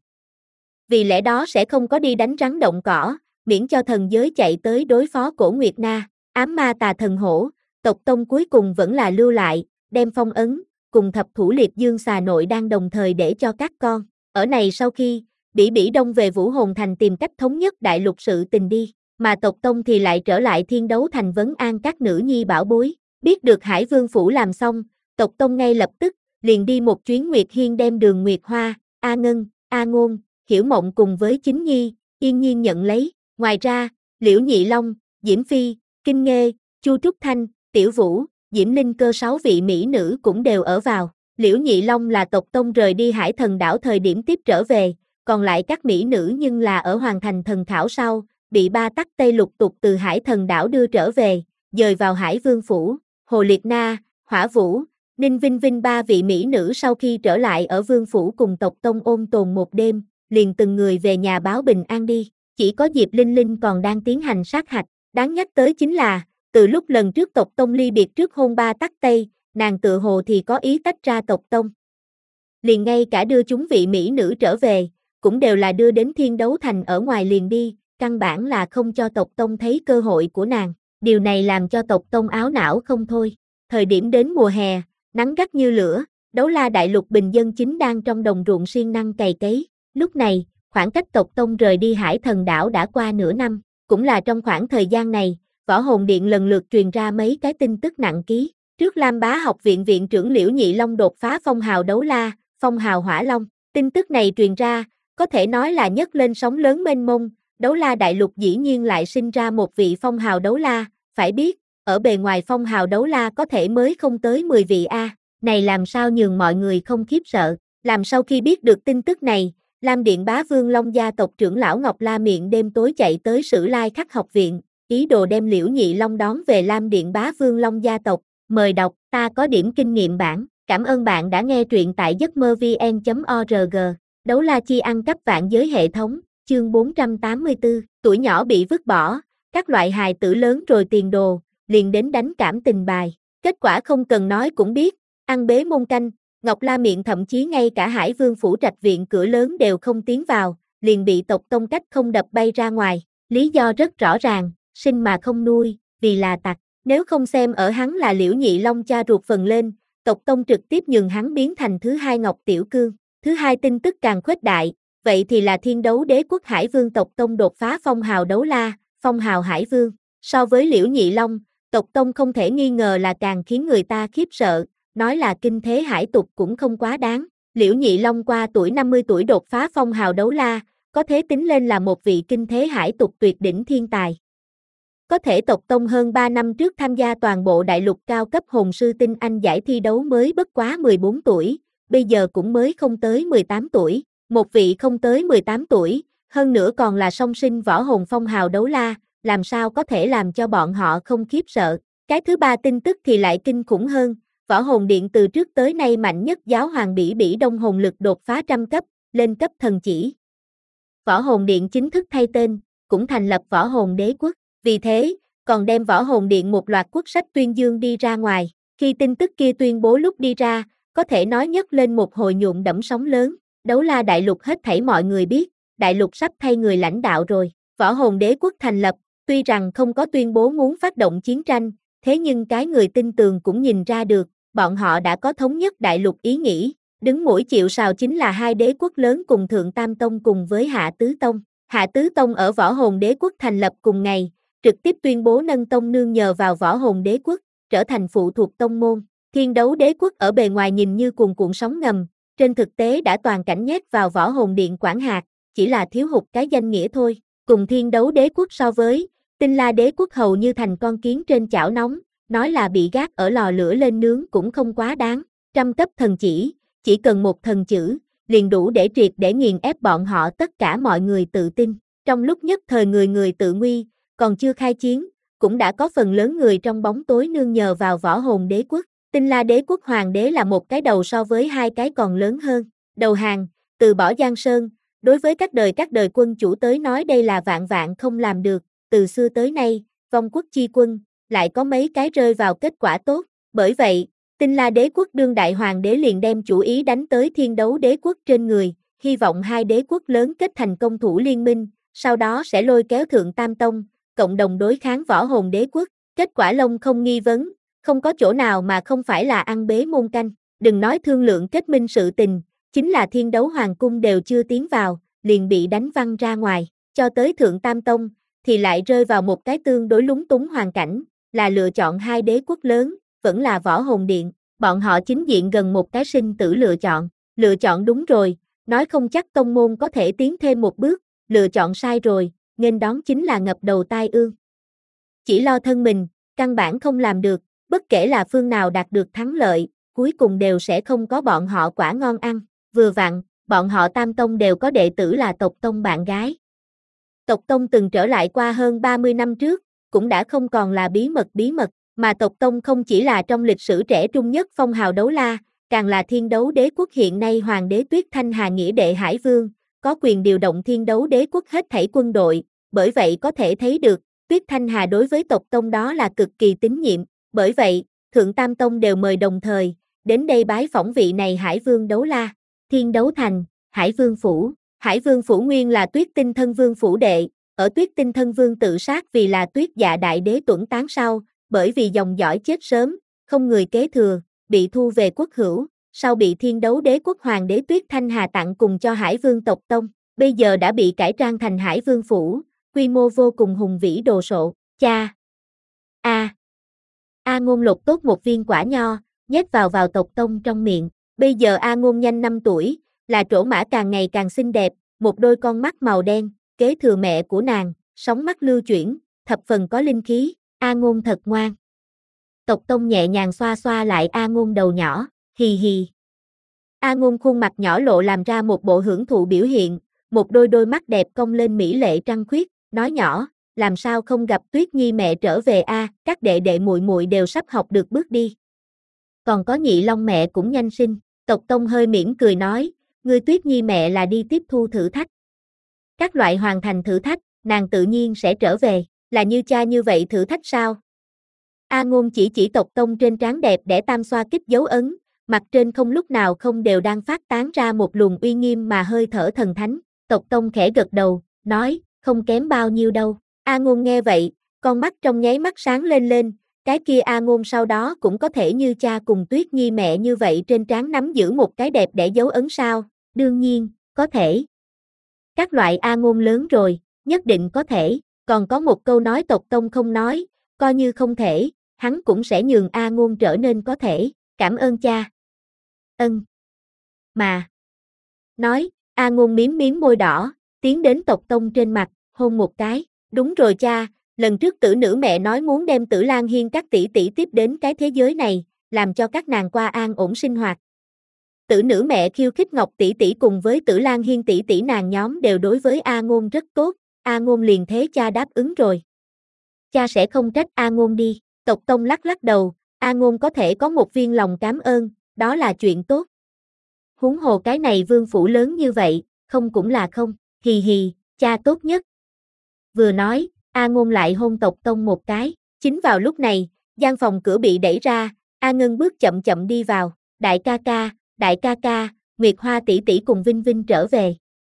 S1: Vì lẽ đó sẽ không có đi đánh rắn động cỏ, miễn cho thần giới chạy tới đối phó Cổ Nguyệt Na, ám ma tà thần hổ, tộc tông cuối cùng vẫn là lưu lại, đem phong ấn, cùng thập thủ liệt dương xà nội đang đồng thời để cho các con. Ở này sau khi, Bỉ Bỉ Đông về Vũ Hồn Thành tìm cách thống nhất đại lục sự tình đi, mà tộc tông thì lại trở lại Thiên Đấu Thành vấn an các nữ nhi bảo bối. Biết được Hải Vương Phủ làm xong, tộc tông ngay lập tức, liền đi một chuyến Nguyệt Hiên đem Đường Nguyệt Hoa, A Ngân, A Ngôn, Hiểu Mộng cùng với Chính Nhi, yên nhiên nhận lấy. Ngoài ra, Liễu Nhị Long, Diễm Phi, Kinh Nghê, Chu Trúc Thanh, Tiểu Vũ, Diễm Linh Cơ sáu vị mỹ nữ cũng đều ở vào. Liễu Nhị Long là tộc tông rời đi Hải Thần đảo thời điểm tiếp trở về, còn lại các mỹ nữ nhưng là ở hoàn thành thần khảo sau, bị ba tắc Tây lục tục từ Hải Thần đảo đưa trở về, dời vào Hải Vương Phủ. Hồ Liệt Na, Hỏa Vũ, Ninh Vinh Vinh ba vị mỹ nữ sau khi trở lại ở Vương Phủ cùng tộc tông ôn tồn một đêm, liền từng người về nhà báo bình an đi, chỉ có Diệp Linh Linh còn đang tiến hành sát hạch. Đáng nhắc tới chính là, từ lúc lần trước tộc tông ly biệt trước hôn ba tắc Tây, nàng tự hồ thì có ý tách ra tộc tông. Liền ngay cả đưa chúng vị mỹ nữ trở về, cũng đều là đưa đến Thiên Đấu Thành ở ngoài liền đi, căn bản là không cho tộc tông thấy cơ hội của nàng. Điều này làm cho tộc tông áo não không thôi. Thời điểm đến mùa hè, nắng gắt như lửa, Đấu La đại lục bình dân chính đang trong đồng ruộng siêng năng cày cấy. Lúc này, khoảng cách tộc tông rời đi Hải Thần đảo đã qua nửa năm. Cũng là trong khoảng thời gian này, Võ Hồn Điện lần lượt truyền ra mấy cái tin tức nặng ký. Trước Lam Bá học viện viện trưởng Liễu Nhị Long đột phá phong hào đấu la, phong hào hỏa long. Tin tức này truyền ra, có thể nói là nhấc lên sóng lớn mênh mông, đấu la đại lục dĩ nhiên lại sinh ra một vị phong hào đấu la, phải biết, ở bề ngoài phong hào đấu la có thể mới không tới mười vị a, này làm sao nhường mọi người không khiếp sợ. Làm sau khi biết được tin tức này, Lam Điện Bá Vương Long gia tộc trưởng lão Ngọc La miệng đêm tối chạy tới Sử Lai Khắc học viện, ý đồ đem Liễu Nhị Long đón về Lam Điện Bá Vương Long gia tộc. Mời đọc, ta có điểm kinh nghiệm bản. Cảm ơn bạn đã nghe truyện tại giấc mơ vn chấm org. Đấu la chi ăn cắp vạn giới hệ thống, chương bốn trăm tám mươi tư, tuổi nhỏ bị vứt bỏ, các loại hài tử lớn rồi tiền đồ, liền đến đánh cảm tình bài. Kết quả không cần nói cũng biết, ăn bế môn canh, Ngọc La miệng thậm chí ngay cả Hải Vương phủ trạch viện cửa lớn đều không tiến vào, liền bị tộc tông cách không đập bay ra ngoài. Lý do rất rõ ràng, sinh mà không nuôi, vì là tặc. Nếu không xem ở hắn là Liễu Nhị Long cha ruột phần lên, tộc tông trực tiếp nhường hắn biến thành thứ hai Ngọc Tiểu Cương. Thứ hai tin tức càng khuếch đại, vậy thì là Thiên Đấu Đế quốc Hải Vương tộc tông đột phá phong hào đấu la, phong hào Hải Vương. So với Liễu Nhị Long, tộc tông không thể nghi ngờ là càng khiến người ta khiếp sợ, nói là kinh thế hải tục cũng không quá đáng. Liễu Nhị Long qua tuổi năm mươi tuổi đột phá phong hào đấu la, có thể tính lên là một vị kinh thế hải tục tuyệt đỉnh thiên tài. Có thể tộc tông hơn ba năm trước tham gia toàn bộ đại lục cao cấp hồn sư tinh anh giải thi đấu mới bất quá mười bốn tuổi, bây giờ cũng mới không tới mười tám tuổi. Một vị không tới mười tám tuổi, hơn nữa còn là song sinh võ hồn phong hào đấu la, làm sao có thể làm cho bọn họ không khiếp sợ. Cái thứ ba tin tức thì lại kinh khủng hơn, Võ Hồn Điện từ trước tới nay mạnh nhất giáo hoàng Bỉ Bỉ Đông hồn lực đột phá trăm cấp, lên cấp thần chỉ. Võ Hồn Điện chính thức thay tên, cũng thành lập Võ Hồn Đế quốc. Vì thế, còn đem Võ Hồn Điện một loạt quốc sách tuyên dương đi ra ngoài. Khi tin tức kia tuyên bố lúc đi ra, có thể nói nhấc lên một hồi nhuộm đẫm sóng lớn. Đấu la đại lục hết thảy mọi người biết, đại lục sắp thay người lãnh đạo rồi. Võ Hồn Đế quốc thành lập, tuy rằng không có tuyên bố muốn phát động chiến tranh, thế nhưng cái người tin tường cũng nhìn ra được, bọn họ đã có thống nhất đại lục ý nghĩ. Đứng mũi chịu sào chính là hai đế quốc lớn cùng Thượng Tam Tông cùng với Hạ Tứ Tông. Hạ Tứ Tông ở Võ Hồn Đế quốc thành lập cùng ngày, trực tiếp tuyên bố nâng tông nương nhờ vào Võ Hồn Đế quốc, trở thành phụ thuộc tông môn. Thiên Đấu Đế quốc ở bề ngoài nhìn như cuồn cuộn sóng ngầm, trên thực tế đã toàn cảnh nhét vào Võ Hồn Điện quản hạt, chỉ là thiếu hụt cái danh nghĩa thôi. Cùng Thiên Đấu Đế quốc so với, Tinh La Đế quốc hầu như thành con kiến trên chảo nóng, nói là bị gác ở lò lửa lên nướng cũng không quá đáng. Trăm cấp thần chỉ, chỉ cần một thần chữ, liền đủ để triệt để nghiền ép bọn họ tất cả mọi người tự tin. Trong lúc nhất thời người người tự nguy, còn chưa khai chiến, cũng đã có phần lớn người trong bóng tối nương nhờ vào Võ Hồn Đế quốc. Tinh La Đế quốc hoàng đế là một cái đầu so với hai cái còn lớn hơn. Đầu hàng, từ bỏ Giang Sơn, đối với các đời các đời quân chủ tới nói đây là vạn vạn không làm được. Từ xưa tới nay, vong quốc chi quân, lại có mấy cái rơi vào kết quả tốt. Bởi vậy, Tinh La Đế quốc đương đại hoàng đế liền đem chủ ý đánh tới Thiên Đấu Đế quốc trên người, hy vọng hai đế quốc lớn kết thành công thủ liên minh, sau đó sẽ lôi kéo Thượng Tam Tông, cộng đồng đối kháng Võ Hồn Đế quốc. Kết quả lông không nghi vấn, không có chỗ nào mà không phải là ăn bế môn canh. Đừng nói thương lượng kết minh sự tình, chính là Thiên Đấu Hoàng cung đều chưa tiến vào, liền bị đánh văng ra ngoài. Cho tới Thượng Tam Tông, thì lại rơi vào một cái tương đối lúng túng hoàn cảnh, là lựa chọn hai đế quốc lớn, vẫn là Võ Hồn Điện. Bọn họ chính diện gần một cái sinh tử lựa chọn. Lựa chọn đúng rồi, nói không chắc tông môn có thể tiến thêm một bước. Lựa chọn sai rồi, nghênh đón chính là ngập đầu tai ương. Chỉ lo thân mình, căn bản không làm được, bất kể là phương nào đạt được thắng lợi, cuối cùng đều sẽ không có bọn họ quả ngon ăn. Vừa vặn, bọn họ Tam Tông đều có đệ tử là tộc tông bạn gái. Tộc tông từng trở lại qua hơn ba mươi năm trước, cũng đã không còn là bí mật bí mật, mà tộc tông không chỉ là trong lịch sử trẻ trung nhất phong hào đấu la, càng là Thiên Đấu Đế quốc hiện nay hoàng đế Tuyết Thanh Hà nghĩa đệ Hải Vương, có quyền điều động Thiên Đấu Đế quốc hết thảy quân đội, bởi vậy có thể thấy được, Tuyết Thanh Hà đối với tộc tông đó là cực kỳ tín nhiệm, bởi vậy, Thượng Tam Tông đều mời đồng thời, đến đây bái phỏng vị này Hải Vương đấu la. Thiên Đấu Thành, Hải Vương Phủ. Hải Vương Phủ nguyên là Tuyết Tinh Thân Vương Phủ đệ, ở Tuyết Tinh Thân Vương tự sát vì là Tuyết Dạ Đại Đế tuẫn tán sau, bởi vì dòng dõi chết sớm, không người kế thừa, bị thu về quốc hữu, sau bị Thiên Đấu Đế quốc hoàng đế Tuyết Thanh Hà tặng cùng cho Hải Vương tộc tông, bây giờ đã bị cải trang thành Hải Vương Phủ, quy mô vô cùng hùng vĩ đồ sộ, cha. A. A Ngôn lột tốt một viên quả nho, nhét vào vào tộc tông trong miệng, bây giờ A Ngôn nhanh năm tuổi, là trổ mã càng ngày càng xinh đẹp, một đôi con mắt màu đen, kế thừa mẹ của nàng, sóng mắt lưu chuyển, thập phần có linh khí, A Ngôn thật ngoan. Tộc tông nhẹ nhàng xoa xoa lại A Ngôn đầu nhỏ, hì hì. A Ngôn khuôn mặt nhỏ lộ làm ra một bộ hưởng thụ biểu hiện, một đôi đôi mắt đẹp cong lên mỹ lệ trăng khuyết, nói nhỏ, làm sao không gặp Tuyết Nhi mẹ trở về a, các đệ đệ muội muội đều sắp học được bước đi. Còn có Nhị Long mẹ cũng nhanh sinh, tộc tông hơi mỉm cười nói, ngươi Tuyết Nhi mẹ là đi tiếp thu thử thách. Các loại hoàn thành thử thách, nàng tự nhiên sẽ trở về, là như cha như vậy thử thách sao? A Ngôn chỉ chỉ tộc tông trên trán đẹp để tam xoa kích dấu ấn, mặt trên không lúc nào không đều đang phát tán ra một luồng uy nghiêm mà hơi thở thần thánh, tộc tông khẽ gật đầu, nói, không kém bao nhiêu đâu. A Ngôn nghe vậy, con mắt trong nháy mắt sáng lên lên, cái kia A Ngôn sau đó cũng có thể như cha cùng Tuyết Nhi mẹ như vậy trên trán nắm giữ một cái đẹp để dấu ấn sao? Đương nhiên, có thể. Các loại A Ngôn lớn rồi, nhất định có thể, còn có một câu nói tộc tông không nói, coi như không thể, hắn cũng sẽ nhường A Ngôn trở nên có thể, cảm ơn cha. Ân. Mà. Nói, A Ngôn miếm miếm môi đỏ, tiến đến tộc tông trên mặt, hôn một cái. Đúng rồi cha, lần trước Tử Nữ mẹ nói muốn đem Tử Lan Hiên các tỷ tỷ tiếp đến cái thế giới này, làm cho các nàng qua an ổn sinh hoạt. Tử Nữ mẹ khiêu khích Ngọc tỷ tỷ cùng với Tử Lan Hiên tỷ tỷ nàng nhóm đều đối với A Ngôn rất tốt, A Ngôn liền thế cha đáp ứng rồi. Cha sẽ không trách A Ngôn đi, tộc tông lắc lắc đầu, A Ngôn có thể có một viên lòng cảm ơn, đó là chuyện tốt. Huống hồ cái này vương phủ lớn như vậy, không cũng là không, hì hì, cha tốt nhất. Vừa nói, A Ngôn lại hôn tộc tông một cái, chính vào lúc này, gian phòng cửa bị đẩy ra, A Ngân bước chậm chậm đi vào, đại ca ca, đại ca ca, Nguyệt Hoa tỷ tỷ cùng Vinh Vinh trở về.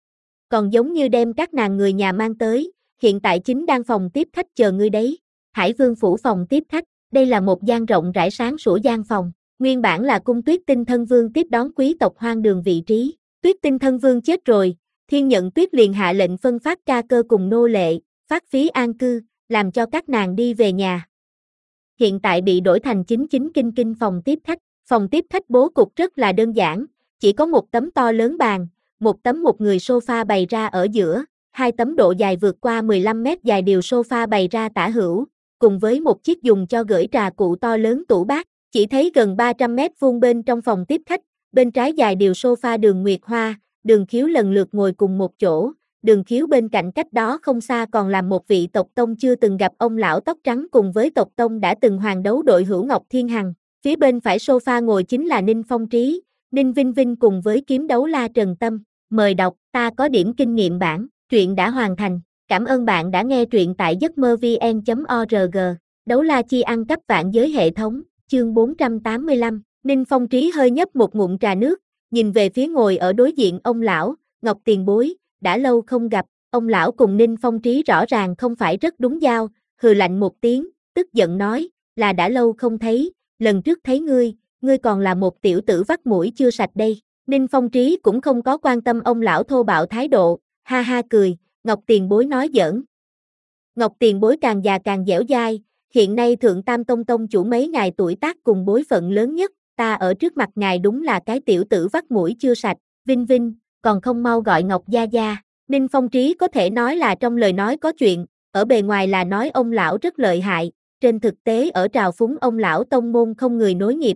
S1: Còn giống như đem các nàng người nhà mang tới, hiện tại chính đang phòng tiếp khách chờ ngươi đấy. Hải Vương phủ phòng tiếp khách, đây là một gian rộng rãi sáng sủa gian phòng, nguyên bản là cung Tuyết Tinh Thân Vương tiếp đón quý tộc hoang đường vị trí. Tuyết Tinh Thân Vương chết rồi, Thiên Nhận Tuyết liền hạ lệnh phân phát ca cơ cùng nô lệ, phát phí an cư, làm cho các nàng đi về nhà. Hiện tại bị đổi thành chính chính kinh kinh phòng tiếp khách, phòng tiếp khách bố cục rất là đơn giản, chỉ có một tấm to lớn bàn, một tấm một người sofa bày ra ở giữa, hai tấm độ dài vượt qua mười lăm mét dài điều sofa bày ra tả hữu, cùng với một chiếc dùng cho gửi trà cụ to lớn tủ bát, chỉ thấy gần ba trăm mét vuông bên trong phòng tiếp khách, bên trái dài điều sofa Đường Nguyệt Hoa, Đường Khiếu lần lượt ngồi cùng một chỗ, Đường Khiếu bên cạnh cách đó không xa còn là một vị tộc tông chưa từng gặp ông lão tóc trắng cùng với tộc tông đã từng hoàng đấu đội hữu Ngọc Thiên Hằng, phía bên phải sofa ngồi chính là Ninh Phong Trí, Ninh Vinh Vinh cùng với kiếm đấu la Trần Tâm, mời đọc, ta có điểm kinh nghiệm bản, truyện đã hoàn thành, cảm ơn bạn đã nghe truyện tại giấc mơ vn chấm org, đấu la chi ăn cắp vạn giới hệ thống, chương bốn trăm tám mươi lăm, Ninh Phong Trí hơi nhấp một ngụm trà nước, nhìn về phía ngồi ở đối diện ông lão, Ngọc Tiền Bối, đã lâu không gặp, ông lão cùng Ninh Phong Trí rõ ràng không phải rất đúng giao, hừ lạnh một tiếng, tức giận nói, là đã lâu không thấy, lần trước thấy ngươi, ngươi còn là một tiểu tử vắt mũi chưa sạch đây. Ninh Phong Trí cũng không có quan tâm ông lão thô bạo thái độ, ha ha cười, Ngọc Tiền Bối nói giỡn. Ngọc Tiền Bối càng già càng dẻo dai, hiện nay Thượng Tam Tông Tông chủ mấy ngài tuổi tác cùng bối phận lớn nhất, ta ở trước mặt ngài đúng là cái tiểu tử vắt mũi chưa sạch, Vinh Vinh, còn không mau gọi Ngọc Gia Gia. Ninh Phong Trí có thể nói là trong lời nói có chuyện, ở bề ngoài là nói ông lão rất lợi hại, trên thực tế ở trào phúng ông lão tông môn không người nối nghiệp.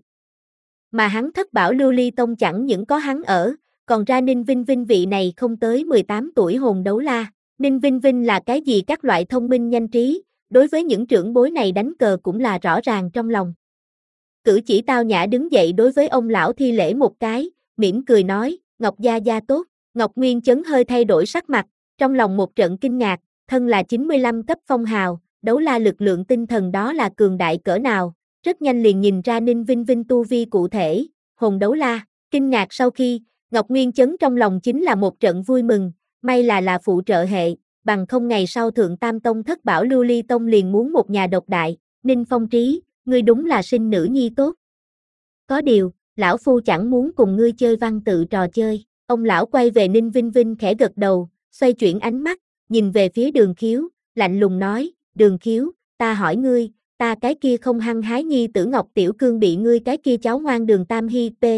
S1: Mà hắn Thất Bảo Lưu Ly Tông chẳng những có hắn ở, còn ra Ninh Vinh Vinh vị này không tới mười tám tuổi hồn đấu la. Ninh Vinh Vinh là cái gì các loại thông minh nhanh trí, đối với những trưởng bối này đánh cờ cũng là rõ ràng trong lòng. Cử chỉ tao nhã đứng dậy đối với ông lão thi lễ một cái, mỉm cười nói, Ngọc Gia Gia tốt. Ngọc Nguyên Chấn hơi thay đổi sắc mặt, trong lòng một trận kinh ngạc, thân là chín mươi lăm cấp phong hào, đấu la lực lượng tinh thần đó là cường đại cỡ nào, rất nhanh liền nhìn ra Ninh Vinh Vinh tu vi cụ thể, hồn đấu la, kinh ngạc sau khi, Ngọc Nguyên Chấn trong lòng chính là một trận vui mừng, may là là phụ trợ hệ, bằng không ngày sau Thượng Tam Tông Thất Bảo Lưu Ly Tông liền muốn một nhà độc đại, Ninh Phong Trí, ngươi đúng là sinh nữ nhi tốt. Có điều, lão phu chẳng muốn cùng ngươi chơi văn tự trò chơi. Ông lão quay về Ninh Vinh Vinh khẽ gật đầu, xoay chuyển ánh mắt, nhìn về phía Đường Khiếu, lạnh lùng nói, Đường Khiếu, ta hỏi ngươi, ta cái kia không hăng hái nhi tử Ngọc Tiểu Cương bị ngươi cái kia cháu ngoan Đường Tam Hy p.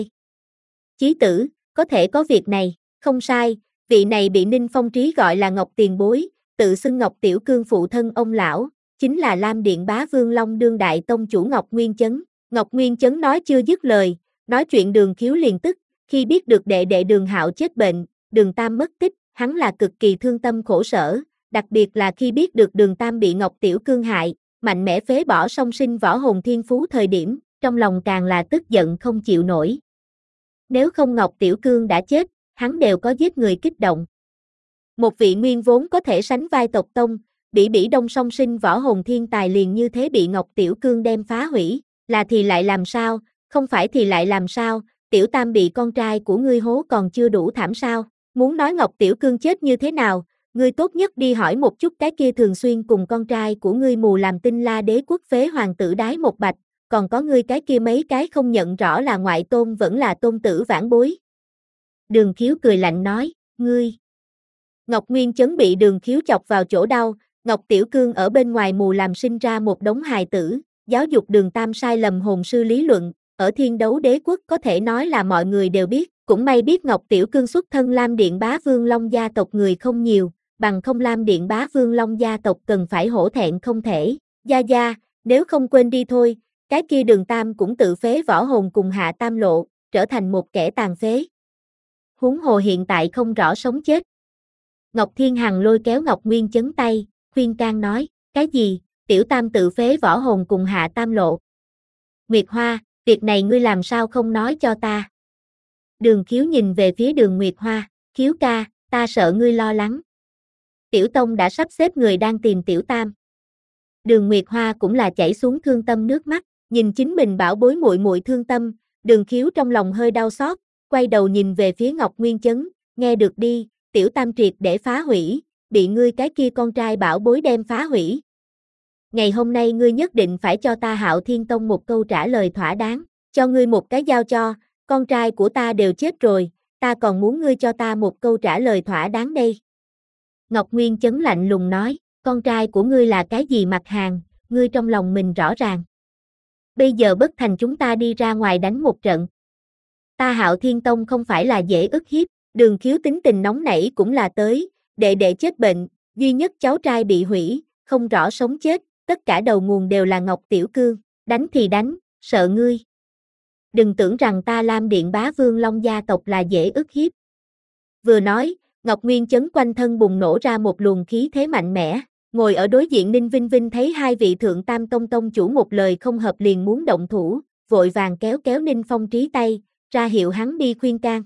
S1: Chí tử, có thể có việc này, không sai, vị này bị Ninh Phong Trí gọi là Ngọc Tiền Bối, tự xưng Ngọc Tiểu Cương phụ thân ông lão, chính là Lam Điện Bá Vương Long đương đại tông chủ Ngọc Nguyên Chấn. Ngọc Nguyên Chấn nói chưa dứt lời, nói chuyện Đường Khiếu liền tức, khi biết được đệ đệ Đường Hạo chết bệnh, Đường Tam mất tích, hắn là cực kỳ thương tâm khổ sở, đặc biệt là khi biết được Đường Tam bị Ngọc Tiểu Cương hại, mạnh mẽ phế bỏ song sinh võ hồn thiên phú thời điểm, trong lòng càng là tức giận không chịu nổi. Nếu không Ngọc Tiểu Cương đã chết, hắn đều có giết người kích động. Một vị nguyên vốn có thể sánh vai tộc tông, bỉ bỉ đông song sinh võ hồn thiên tài liền như thế bị Ngọc Tiểu Cương đem phá hủy, là thì lại làm sao, không phải thì lại làm sao, Tiểu Tam bị con trai của ngươi hố còn chưa đủ thảm sao, muốn nói Ngọc Tiểu Cương chết như thế nào, ngươi tốt nhất đi hỏi một chút cái kia thường xuyên cùng con trai của ngươi mù làm Tinh La Đế quốc phế hoàng tử Đái Một Bạch, còn có ngươi cái kia mấy cái không nhận rõ là ngoại tôn vẫn là tôn tử vãn bối. Đường Khiếu cười lạnh nói, ngươi. Ngọc Nguyên Chấn bị Đường Khiếu chọc vào chỗ đau, Ngọc Tiểu Cương ở bên ngoài mù làm sinh ra một đống hài tử, giáo dục Đường Tam sai lầm hồn sư lý luận, ở Thiên Đấu Đế quốc có thể nói là mọi người đều biết, cũng may biết Ngọc Tiểu Cương xuất thân Lam Điện Bá Vương Long gia tộc người không nhiều, bằng không Lam Điện Bá Vương Long gia tộc cần phải hổ thẹn không thể. Gia Gia, nếu không quên đi thôi, cái kia Đường Tam cũng tự phế võ hồn cùng hạ tam lộ, trở thành một kẻ tàn phế. Huống hồ hiện tại không rõ sống chết. Ngọc Thiên Hằng lôi kéo Ngọc Nguyên Chấn tay, khuyên can nói, cái gì, Tiểu Tam tự phế võ hồn cùng hạ tam lộ. Nguyệt Hoa, việc này ngươi làm sao không nói cho ta. Đường Khiếu nhìn về phía Đường Nguyệt Hoa, Khiếu ca, ta sợ ngươi lo lắng. Tiểu Tông đã sắp xếp người đang tìm Tiểu Tam. Đường Nguyệt Hoa cũng là chảy xuống thương tâm nước mắt, nhìn chính mình bảo bối muội muội thương tâm, Đường Khiếu trong lòng hơi đau xót, quay đầu nhìn về phía Ngọc Nguyên Chấn, nghe được đi, Tiểu Tam triệt để phá hủy, bị ngươi cái kia con trai bảo bối đem phá hủy. Ngày hôm nay ngươi nhất định phải cho ta Hạo Thiên Tông một câu trả lời thỏa đáng, cho ngươi một cái giao cho, con trai của ta đều chết rồi, ta còn muốn ngươi cho ta một câu trả lời thỏa đáng đây. Ngọc Nguyên Chấn lạnh lùng nói, con trai của ngươi là cái gì mặt hàng, ngươi trong lòng mình rõ ràng. Bây giờ bất thành chúng ta đi ra ngoài đánh một trận. Ta Hạo Thiên Tông không phải là dễ ức hiếp, Đường Khiếu tính tình nóng nảy cũng là tới, đệ đệ chết bệnh, duy nhất cháu trai bị hủy, không rõ sống chết, tất cả đầu nguồn đều là Ngọc Tiểu Cương, đánh thì đánh, sợ ngươi. Đừng tưởng rằng ta Lam Điện Bá Vương Long gia tộc là dễ ức hiếp. Vừa nói, Ngọc Nguyên Chấn quanh thân bùng nổ ra một luồng khí thế mạnh mẽ, ngồi ở đối diện Ninh Vinh Vinh thấy hai vị thượng tam tông tông chủ một lời không hợp liền muốn động thủ, vội vàng kéo kéo Ninh Phong Trí tay, ra hiệu hắn đi khuyên can.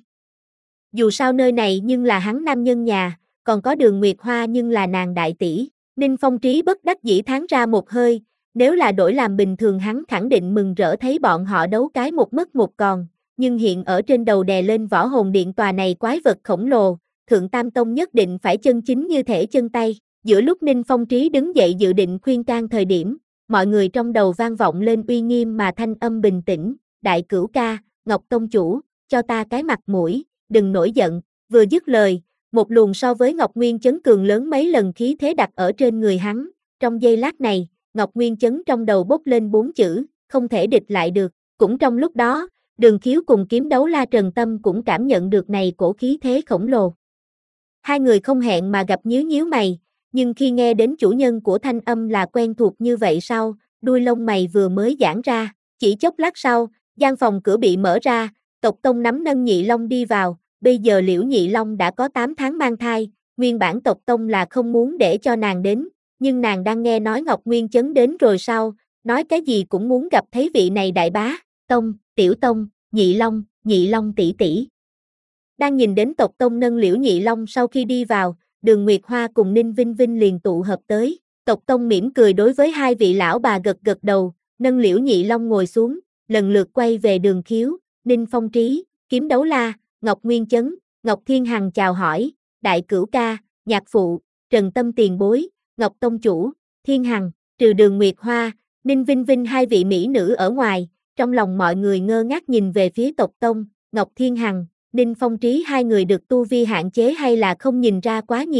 S1: Dù sao nơi này nhưng là hắn nam nhân nhà, còn có Đường Nguyệt Hoa nhưng là nàng đại tỷ. Ninh Phong Trí bất đắc dĩ thán ra một hơi, nếu là đổi làm bình thường hắn khẳng định mừng rỡ thấy bọn họ đấu cái một mất một còn, nhưng hiện ở trên đầu đè lên võ hồn điện tòa này quái vật khổng lồ, Thượng Tam Tông nhất định phải chân chính như thể chân tay. Giữa lúc Ninh Phong Trí đứng dậy dự định khuyên can thời điểm, mọi người trong đầu vang vọng lên uy nghiêm mà thanh âm bình tĩnh, đại cửu ca, Ngọc Tông Chủ, cho ta cái mặt mũi, đừng nổi giận, vừa dứt lời, một luồng so với Ngọc Nguyên Chấn cường lớn mấy lần khí thế đặt ở trên người hắn, trong giây lát này, Ngọc Nguyên Chấn trong đầu bốc lên bốn chữ, không thể địch lại được, cũng trong lúc đó, Đường Khiếu cùng Kiếm Đấu La Trần Tâm cũng cảm nhận được này cổ khí thế khổng lồ. Hai người không hẹn mà gặp nhíu nhíu mày, nhưng khi nghe đến chủ nhân của thanh âm là quen thuộc như vậy sau, đuôi lông mày vừa mới giãn ra, chỉ chốc lát sau, gian phòng cửa bị mở ra, tộc tông nắm Nân Nhị Long đi vào, bây giờ Liễu Nhị Long đã có tám tháng mang thai, nguyên bản tộc tông là không muốn để cho nàng đến, nhưng nàng đang nghe nói Ngọc Nguyên Chấn đến rồi sau, nói cái gì cũng muốn gặp thấy vị này đại bá, tông, tiểu tông, Nhị Long, Nhị Long tỷ tỷ. Đang nhìn đến tộc tông nâng Liễu Nhị Long sau khi đi vào, Đường Nguyệt Hoa cùng Ninh Vinh Vinh liền tụ hợp tới, tộc tông mỉm cười đối với hai vị lão bà gật gật đầu, nâng Liễu Nhị Long ngồi xuống, lần lượt quay về Đường Khiếu, Ninh Phong Trí, Kiếm Đấu La, Ngọc Nguyên Chấn, Ngọc Thiên Hằng chào hỏi, đại cửu ca, nhạc phụ, Trần Tâm tiền bối, Ngọc Tông Chủ, Thiên Hằng, trừ Đường Nguyệt Hoa, Ninh Vinh Vinh hai vị mỹ nữ ở ngoài, trong lòng mọi người ngơ ngác nhìn về phía tộc tông, Ngọc Thiên Hằng, Ninh Phong Trí hai người được tu vi hạn chế hay là không nhìn ra quá nhiều,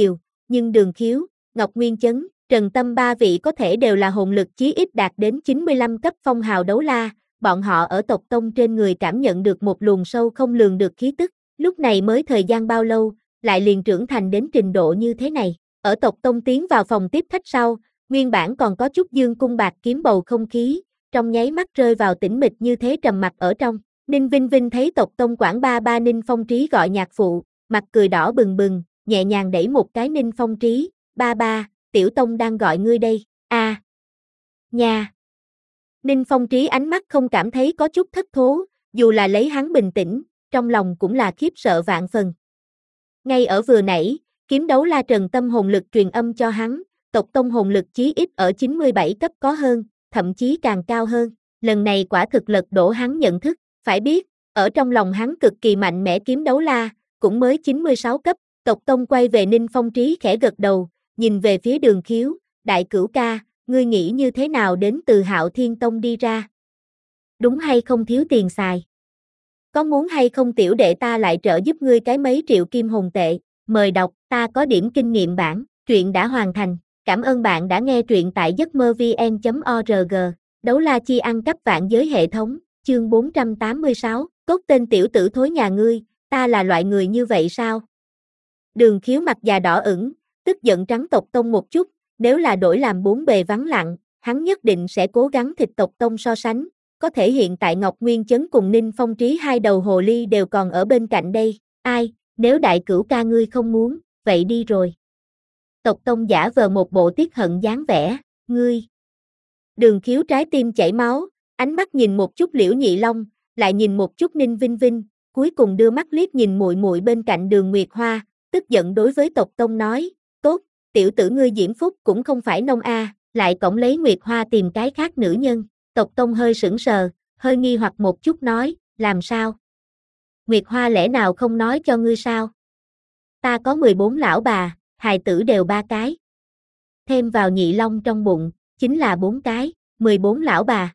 S1: nhưng Đường Khiếu, Ngọc Nguyên Chấn, Trần Tâm ba vị có thể đều là hồn lực chí ít đạt đến chín mươi lăm cấp phong hào đấu la, bọn họ ở tộc tông trên người cảm nhận được một luồng sâu không lường được khí tức, lúc này mới thời gian bao lâu, lại liền trưởng thành đến trình độ như thế này. Ở tộc tông tiến vào phòng tiếp khách sau, nguyên bản còn có chút dương cung bạc kiếm bầu không khí, trong nháy mắt rơi vào tĩnh mịch như thế trầm mặc ở trong. Ninh Vinh Vinh thấy tộc tông quản ba ba Ninh Phong Trí gọi nhạc phụ, mặt cười đỏ bừng bừng, nhẹ nhàng đẩy một cái Ninh Phong Trí, ba ba, tiểu tông đang gọi ngươi đây, a, à. Nha. Ninh Phong Trí ánh mắt không cảm thấy có chút thất thố, dù là lấy hắn bình tĩnh, trong lòng cũng là khiếp sợ vạn phần. Ngay ở vừa nãy, kiếm đấu la Trần Tâm hồn lực truyền âm cho hắn, tộc tông hồn lực chí ít ở chín mươi bảy cấp có hơn, thậm chí càng cao hơn, lần này quả thực lật đổ hắn nhận thức, phải biết, ở trong lòng hắn cực kỳ mạnh mẽ kiếm đấu la, cũng mới chín mươi sáu cấp, tộc tông quay về Ninh Phong Trí khẽ gật đầu, nhìn về phía Đường Khiếu, đại cửu ca, ngươi nghĩ như thế nào đến từ Hạo Thiên Tông đi ra? Đúng hay không thiếu tiền xài? Có muốn hay không tiểu đệ ta lại trợ giúp ngươi cái mấy triệu kim hồn tệ? Mời đọc, ta có điểm kinh nghiệm bản, truyện đã hoàn thành. Cảm ơn bạn đã nghe truyện tại giấc mơ vn chấm org. Đấu la chi ăn cắp vạn giới hệ thống, chương bốn trăm tám mươi sáu, cốt tên tiểu tử thối nhà ngươi, ta là loại người như vậy sao? Đường Khiếu mặt già đỏ ửng, tức giận trắng tộc tông một chút, nếu là đổi làm bốn bề vắng lặng, hắn nhất định sẽ cố gắng thịt tộc tông so sánh, có thể hiện tại Ngọc Nguyên Chấn cùng Ninh Phong Trí hai đầu hồ ly đều còn ở bên cạnh đây, ai, nếu đại cửu ca ngươi không muốn, vậy đi rồi. Tộc tông giả vờ một bộ tiếc hận dáng vẻ, ngươi. Đường Khiếu trái tim chảy máu, ánh mắt nhìn một chút Liễu Nhị Long, lại nhìn một chút Ninh Vinh Vinh, cuối cùng đưa mắt liếc nhìn muội muội bên cạnh Đường Nguyệt Hoa, tức giận đối với tộc tông nói, tốt, tiểu tử ngươi diễm phúc cũng không phải nông a, lại cõng lấy Nguyệt Hoa tìm cái khác nữ nhân. Tộc tông hơi sững sờ, hơi nghi hoặc một chút nói, làm sao? Nguyệt Hoa lẽ nào không nói cho ngươi sao? Ta có mười bốn lão bà, hài tử đều ba cái. Thêm vào Nhị Long trong bụng, chính là bốn cái, mười bốn lão bà.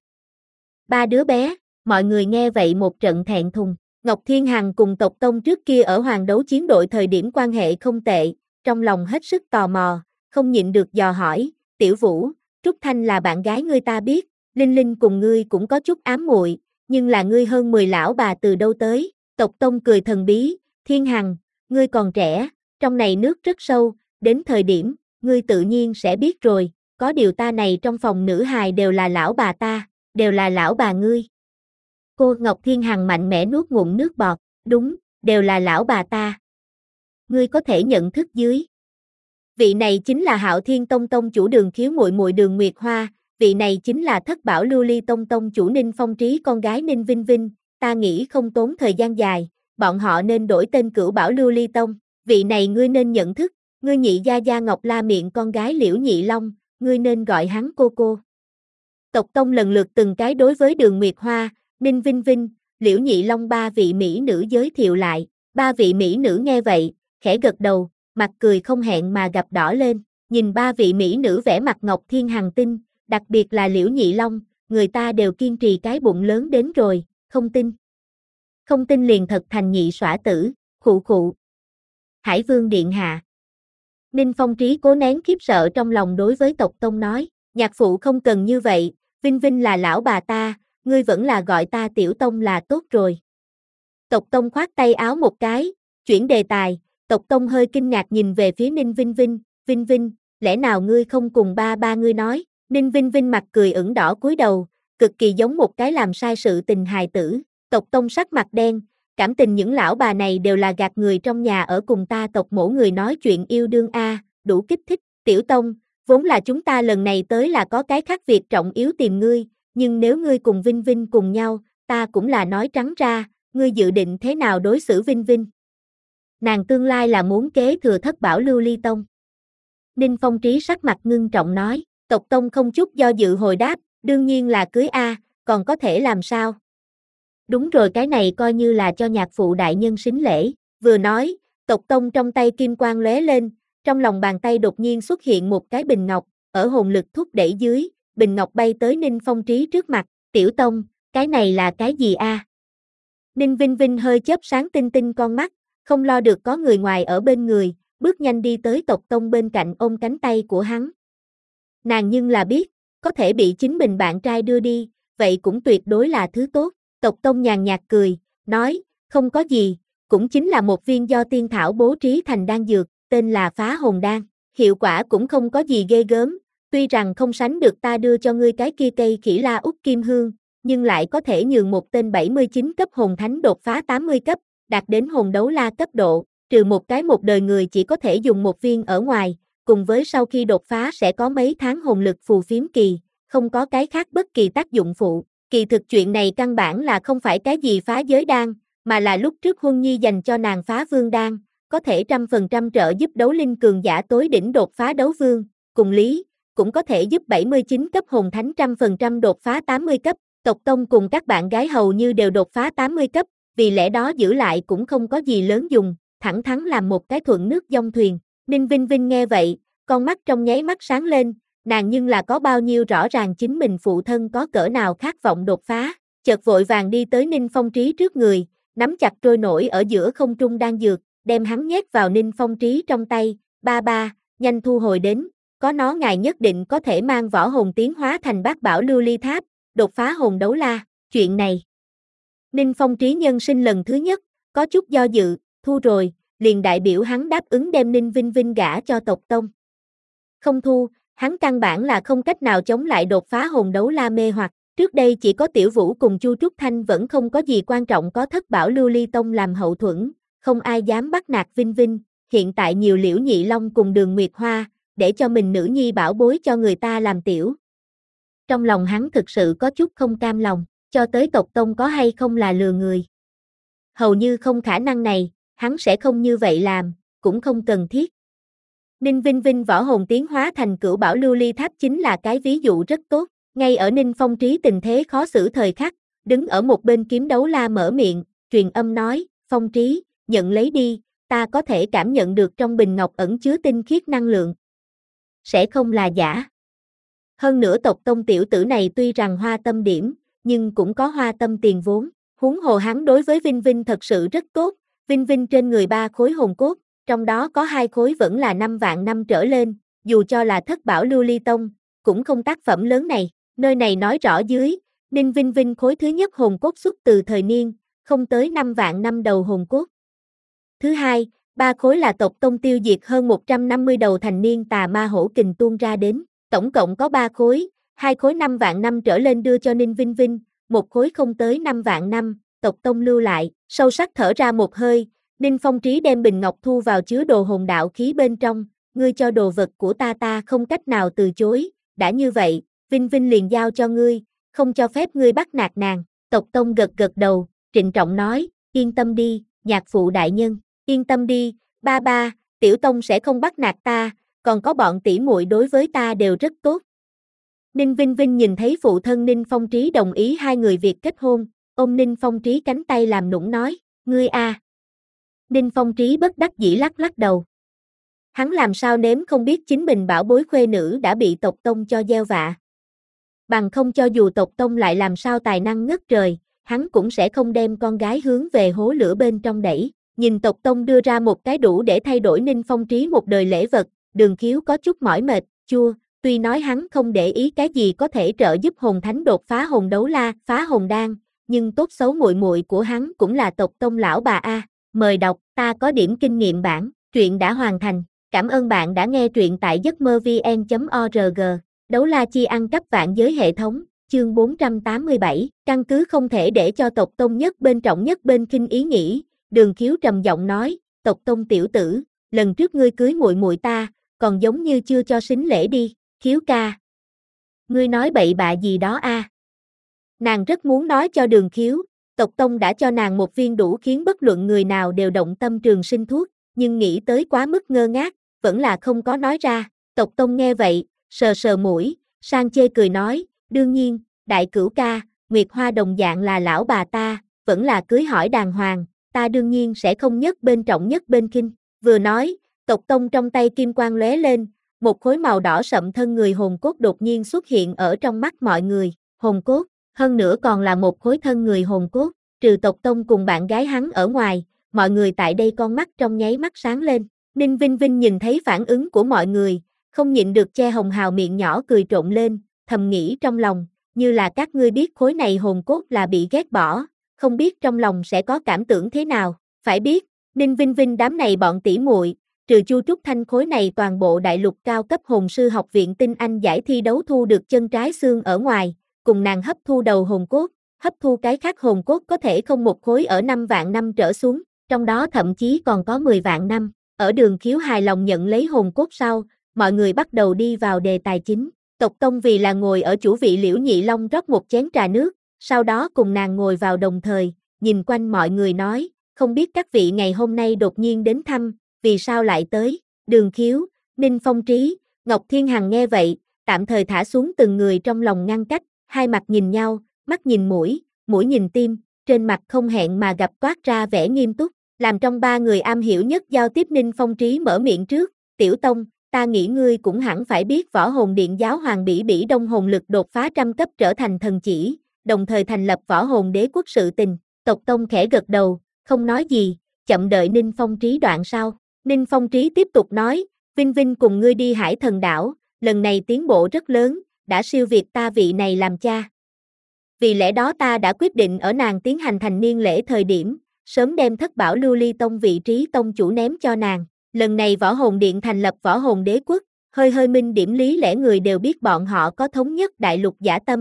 S1: Ba đứa bé, mọi người nghe vậy một trận thẹn thùng. Ngọc Thiên Hằng cùng tộc tông trước kia ở Hoàng Đấu Chiến đội thời điểm quan hệ không tệ, trong lòng hết sức tò mò, không nhịn được dò hỏi, Tiểu Vũ, Trúc Thanh là bạn gái ngươi ta biết, Linh Linh cùng ngươi cũng có chút ám muội, nhưng là ngươi hơn mười lão bà từ đâu tới? Tộc tông cười thần bí, Thiên Hằng, ngươi còn trẻ, trong này nước rất sâu, đến thời điểm, ngươi tự nhiên sẽ biết rồi, có điều ta này trong phòng nữ hài đều là lão bà ta, đều là lão bà ngươi. Cô Ngọc Thiên Hằng mạnh mẽ nuốt ngụm nước bọt, đúng, đều là lão bà ta. Ngươi có thể nhận thức dưới. Vị này chính là Hạo Thiên Tông tông chủ Đường Khiếu muội muội Đường Nguyệt Hoa, vị này chính là Thất Bảo Lưu Ly Tông tông chủ Ninh Phong Trí con gái Ninh Vinh Vinh, ta nghĩ không tốn thời gian dài, bọn họ nên đổi tên Cửu Bảo Lưu Ly Tông, vị này ngươi nên nhận thức, ngươi nhị gia gia Ngọc La Miệng con gái Liễu Nhị Long, ngươi nên gọi hắn cô cô. Tộc tông lần lượt từng cái đối với Đường Nguyệt Hoa, Ninh Vinh Vinh, Liễu Nhị Long ba vị mỹ nữ giới thiệu lại, ba vị mỹ nữ nghe vậy, khẽ gật đầu, mặt cười không hẹn mà gặp đỏ lên, nhìn ba vị mỹ nữ vẻ mặt Ngọc Thiên Hằng tinh, đặc biệt là Liễu Nhị Long, người ta đều kiên trì cái bụng lớn đến rồi, không tin. Không tin liền thật thành nhị xõa tử, khụ khụ. Hải Vương điện hạ. Ninh Phong Trí cố nén khiếp sợ trong lòng đối với tộc tông nói, nhạc phụ không cần như vậy, Vinh Vinh là lão bà ta, ngươi vẫn là gọi ta tiểu tông là tốt rồi. Tộc tông khoát tay áo một cái, chuyển đề tài, tộc tông hơi kinh ngạc nhìn về phía Ninh Vinh Vinh, Vinh Vinh, lẽ nào ngươi không cùng ba ba ngươi nói? Ninh Vinh Vinh mặt cười ửng đỏ cúi đầu, cực kỳ giống một cái làm sai sự tình hài tử, tộc tông sắc mặt đen, cảm tình những lão bà này đều là gạt người trong nhà ở cùng ta tộc mổ người nói chuyện yêu đương a, đủ kích thích, tiểu tông, vốn là chúng ta lần này tới là có cái khác việc trọng yếu tìm ngươi, nhưng nếu ngươi cùng Vinh Vinh cùng nhau, ta cũng là nói trắng ra, ngươi dự định thế nào đối xử Vinh Vinh? Nàng tương lai là muốn kế thừa Thất Bảo Lưu Ly Tông. Ninh Phong Trí sắc mặt ngưng trọng nói, tộc tông không chút do dự hồi đáp, đương nhiên là cưới a, còn có thể làm sao? Đúng rồi, cái này coi như là cho nhạc phụ đại nhân sính lễ, vừa nói, tộc tông trong tay kim quang lóe lên, trong lòng bàn tay đột nhiên xuất hiện một cái bình ngọc, ở hồn lực thúc đẩy dưới, bình ngọc bay tới Ninh Phong Trí trước mặt, tiểu tông, cái này là cái gì a? Ninh Vinh Vinh hơi chớp sáng tinh tinh con mắt, không lo được có người ngoài ở bên người, bước nhanh đi tới tộc tông bên cạnh ôm cánh tay của hắn. Nàng nhưng là biết, có thể bị chính mình bạn trai đưa đi, vậy cũng tuyệt đối là thứ tốt. Tộc tông nhàn nhạt cười, nói, không có gì, cũng chính là một viên do tiên thảo bố trí thành đan dược, tên là phá hồn đan, hiệu quả cũng không có gì ghê gớm, tuy rằng không sánh được ta đưa cho ngươi cái kia cây khỉ la út kim hương, nhưng lại có thể nhường một tên bảy mươi chín cấp hồn thánh đột phá tám mươi cấp, đạt đến hồn đấu la cấp độ, trừ một cái một đời người chỉ có thể dùng một viên ở ngoài, cùng với sau khi đột phá sẽ có mấy tháng hồn lực phù phiếm kỳ, không có cái khác bất kỳ tác dụng phụ. Kỳ thực chuyện này căn bản là không phải cái gì phá giới đan, mà là lúc trước Huân Nhi dành cho nàng phá vương đan, có thể trăm phần trăm trợ giúp đấu linh cường giả tối đỉnh đột phá đấu vương, cùng lý, cũng có thể giúp bảy mươi chín cấp hồn thánh trăm phần trăm đột phá tám mươi cấp, tộc tông cùng các bạn gái hầu như đều đột phá tám mươi cấp, vì lẽ đó giữ lại cũng không có gì lớn dùng, thẳng thắn làm một cái thuận nước dông thuyền. Ninh Vinh Vinh nghe vậy, con mắt trong nháy mắt sáng lên, nàng nhưng là có bao nhiêu rõ ràng chính mình phụ thân có cỡ nào khát vọng đột phá, chợt vội vàng đi tới Ninh Phong Trí trước người, nắm chặt trôi nổi ở giữa không trung đan dược, đem hắn nhét vào Ninh Phong Trí trong tay, ba ba, nhanh thu hồi đến, có nó ngài nhất định có thể mang võ hồn tiến hóa thành bát bảo lưu ly tháp, đột phá hồn đấu la, chuyện này. Ninh Phong Trí nhân sinh lần thứ nhất, có chút do dự, thu rồi, liền đại biểu hắn đáp ứng đem Ninh Vinh Vinh gả cho tộc tông. Không thu, hắn căn bản là không cách nào chống lại đột phá hồn đấu la mê hoặc, trước đây chỉ có Tiểu Vũ cùng Chu Trúc Thanh vẫn không có gì quan trọng có thất bảo lưu ly tông làm hậu thuẫn, không ai dám bắt nạt Vinh Vinh, hiện tại nhiều Liễu Nhị Long cùng Đường Nguyệt Hoa, để cho mình nữ nhi bảo bối cho người ta làm tiểu. Trong lòng hắn thực sự có chút không cam lòng, cho tới tộc tông có hay không là lừa người. Hầu như không khả năng này, hắn sẽ không như vậy làm, cũng không cần thiết. Ninh Vinh Vinh võ hồn tiến hóa thành cửu bảo lưu ly tháp chính là cái ví dụ rất tốt, ngay ở Ninh Phong Trí tình thế khó xử thời khắc, đứng ở một bên Kiếm Đấu La mở miệng, truyền âm nói, Phong Trí, nhận lấy đi, ta có thể cảm nhận được trong bình ngọc ẩn chứa tinh khiết năng lượng. Sẽ không là giả. Hơn nữa tộc tông tiểu tử này tuy rằng hoa tâm điểm, nhưng cũng có hoa tâm tiền vốn, huống hồ hắn đối với Vinh Vinh thật sự rất tốt, Vinh Vinh trên người ba khối hồn cốt, trong đó có hai khối vẫn là năm vạn năm trở lên, dù cho là thất bảo lưu ly tông, cũng không tác phẩm lớn này, nơi này nói rõ dưới, Ninh Vinh Vinh khối thứ nhất hồn cốt xuất từ thời niên, không tới năm vạn năm đầu hồn cốt. Thứ hai, ba khối là tộc tông tiêu diệt hơn một trăm năm mươi đầu thành niên tà ma hổ kình tuôn ra đến, tổng cộng có ba khối, hai khối năm vạn năm trở lên đưa cho Ninh Vinh Vinh, một khối không tới năm vạn năm, tộc tông lưu lại, sâu sắc thở ra một hơi, Ninh Phong Trí đem bình ngọc thu vào chứa đồ hồn đạo khí bên trong, ngươi cho đồ vật của ta ta không cách nào từ chối, đã như vậy, Vinh Vinh liền giao cho ngươi, không cho phép ngươi bắt nạt nàng, tộc tông gật gật đầu, trịnh trọng nói, yên tâm đi, nhạc phụ đại nhân, yên tâm đi, ba ba, tiểu tông sẽ không bắt nạt ta, còn có bọn tỷ muội đối với ta đều rất tốt. Ninh Vinh Vinh nhìn thấy phụ thân Ninh Phong Trí đồng ý hai người việc kết hôn, ôm Ninh Phong Trí cánh tay làm nũng nói, ngươi a. À. Ninh Phong Trí bất đắc dĩ lắc lắc đầu. Hắn làm sao nếm không biết chính mình bảo bối khuê nữ đã bị tộc tông cho gieo vạ. Bằng không cho dù tộc tông lại làm sao tài năng ngất trời, hắn cũng sẽ không đem con gái hướng về hố lửa bên trong đẩy. Nhìn tộc tông đưa ra một cái đủ để thay đổi Ninh Phong Trí một đời lễ vật, Đường Khiếu có chút mỏi mệt, chua, tuy nói hắn không để ý cái gì có thể trợ giúp hồn thánh đột phá hồn đấu la, phá hồn đan, nhưng tốt xấu muội muội của hắn cũng là tộc tông lão bà a. Mời đọc, ta có điểm kinh nghiệm bản, truyện đã hoàn thành. Cảm ơn bạn đã nghe truyện tại giấc mơ vn chấm org. Đấu la chi ăn cắp vạn giới hệ thống, chương bốn trăm tám mươi bảy, căn cứ không thể để cho tộc tông nhất bên trọng nhất bên khinh ý nghĩ, Đường Khiếu trầm giọng nói, tộc tông tiểu tử, lần trước ngươi cưới muội muội ta, còn giống như chưa cho sính lễ đi, Khiếu ca. Ngươi nói bậy bạ gì đó a? À? Nàng rất muốn nói cho Đường Khiếu, tộc tông đã cho nàng một viên đủ khiến bất luận người nào đều động tâm trường sinh thuốc, nhưng nghĩ tới quá mức ngơ ngác, vẫn là không có nói ra. Tộc tông nghe vậy, sờ sờ mũi, sang chê cười nói, đương nhiên, đại cửu ca, Nguyệt Hoa đồng dạng là lão bà ta, vẫn là cưới hỏi đàng hoàng, ta đương nhiên sẽ không nhất bên trọng nhất bên khinh. Vừa nói, tộc tông trong tay kim quang lóe lên, một khối màu đỏ sậm thân người hồn cốt đột nhiên xuất hiện ở trong mắt mọi người, hồn cốt, hơn nữa còn là một khối thân người hồn cốt, trừ tộc tông cùng bạn gái hắn ở ngoài, mọi người tại đây con mắt trong nháy mắt sáng lên. Ninh Vinh Vinh nhìn thấy phản ứng của mọi người, không nhịn được che hồng hào miệng nhỏ cười trộn lên, thầm nghĩ trong lòng, như là các ngươi biết khối này hồn cốt là bị ghét bỏ, không biết trong lòng sẽ có cảm tưởng thế nào, phải biết, Ninh Vinh Vinh đám này bọn tỷ muội, trừ Chu Trúc Thanh khối này toàn bộ đại lục cao cấp hồn sư học viện tinh anh giải thi đấu thu được chân trái xương ở ngoài, cùng nàng hấp thu đầu hồn cốt, hấp thu cái khác hồn cốt có thể không một khối ở năm vạn năm trở xuống, trong đó thậm chí còn có mười vạn năm. Ở Đường Khiếu hài lòng nhận lấy hồn cốt sau, mọi người bắt đầu đi vào đề tài chính. Tộc Tông vì là ngồi ở chủ vị Liễu Nhị Long rót một chén trà nước, sau đó cùng nàng ngồi vào đồng thời, nhìn quanh mọi người nói, không biết các vị ngày hôm nay đột nhiên đến thăm, vì sao lại tới. Đường Khiếu, Ninh Phong Trí, Ngọc Thiên Hằng nghe vậy, tạm thời thả xuống từng người trong lòng ngăn cách, hai mặt nhìn nhau, mắt nhìn mũi, mũi nhìn tim, trên mặt không hẹn mà gặp toát ra vẻ nghiêm túc. Làm trong ba người am hiểu nhất giao tiếp Ninh Phong Trí mở miệng trước, Tiểu Tông, ta nghĩ ngươi cũng hẳn phải biết Võ Hồn Điện giáo hoàng Bỉ Bỉ Đông hồn lực đột phá trăm cấp trở thành thần chỉ, đồng thời thành lập Võ Hồn Đế quốc sự tình. Tộc Tông khẽ gật đầu, không nói gì, chậm đợi Ninh Phong Trí đoạn sau. Ninh Phong Trí tiếp tục nói, Vinh Vinh cùng ngươi đi Hải Thần Đảo, lần này tiến bộ rất lớn, đã siêu việt ta vị này làm cha. Vì lẽ đó ta đã quyết định ở nàng tiến hành thành niên lễ thời điểm, sớm đem Thất Bảo Lưu Ly Tông vị trí tông chủ ném cho nàng. Lần này Võ Hồn Điện thành lập Võ Hồn Đế quốc, hơi hơi minh điểm lý lẽ người đều biết bọn họ có thống nhất đại lục dã tâm.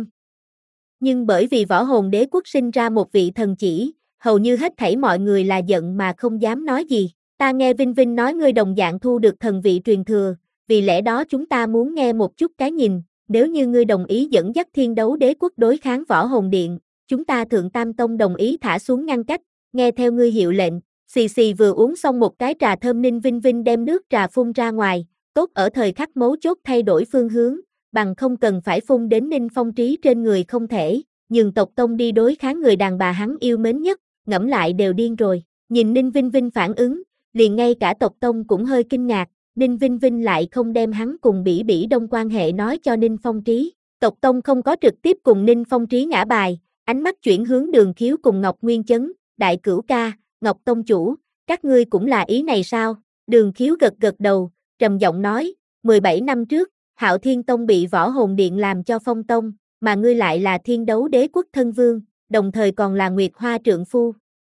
S1: Nhưng bởi vì Võ Hồn Đế quốc sinh ra một vị thần chỉ, hầu như hết thảy mọi người là giận mà không dám nói gì. Ta nghe Vinh Vinh nói ngươi đồng dạng thu được thần vị truyền thừa, vì lẽ đó chúng ta muốn nghe một chút cái nhìn, nếu như ngươi đồng ý dẫn dắt Thiên Đấu Đế quốc đối kháng Võ Hồn Điện, chúng ta Thượng Tam Tông đồng ý thả xuống ngăn cách, nghe theo ngươi hiệu lệnh. Xì xì vừa uống xong một cái trà thơm, Ninh Vinh Vinh đem nước trà phun ra ngoài, tốt ở thời khắc mấu chốt thay đổi phương hướng, bằng không cần phải phun đến Ninh Phong Trí trên người không thể, nhường tộc Tông đi đối kháng người đàn bà hắn yêu mến nhất, ngẫm lại đều điên rồi. Nhìn Ninh Vinh Vinh phản ứng, liền ngay cả tộc Tông cũng hơi kinh ngạc, Ninh Vinh Vinh lại không đem hắn cùng Bỉ Bỉ Đông quan hệ nói cho Ninh Phong Trí. Tộc Tông không có trực tiếp cùng Ninh Phong Trí ngã bài, ánh mắt chuyển hướng Đường Khiếu cùng Ngọc Nguyên Chấn, Đại Cửu ca, Ngọc Tông chủ, các ngươi cũng là ý này sao? Đường Khiếu gật gật đầu, trầm giọng nói, mười bảy năm trước, Hạo Thiên Tông bị Võ Hồn Điện làm cho phong tông, mà ngươi lại là Thiên Đấu Đế quốc thân vương, đồng thời còn là Nguyệt Hoa trượng phu.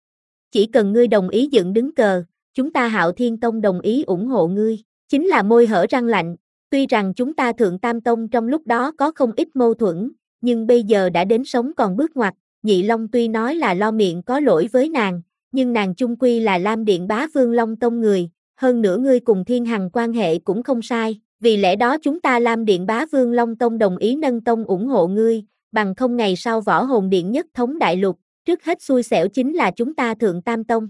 S1: Chỉ cần ngươi đồng ý dựng đứng cờ, chúng ta Hạo Thiên Tông đồng ý ủng hộ ngươi, chính là môi hở răng lạnh, tuy rằng chúng ta Thượng Tam Tông trong lúc đó có không ít mâu thuẫn, nhưng bây giờ đã đến sống còn bước ngoặt, Nhị Long tuy nói là lo miệng có lỗi với nàng, nhưng nàng chung quy là Lam Điện Bá Vương Long Tông người, hơn nữa ngươi cùng Thiên Hằng quan hệ cũng không sai, vì lẽ đó chúng ta Lam Điện Bá Vương Long Tông đồng ý nâng tông ủng hộ ngươi, bằng không ngày sau Võ Hồn Điện nhất thống đại lục, trước hết xui xẻo chính là chúng ta Thượng Tam Tông.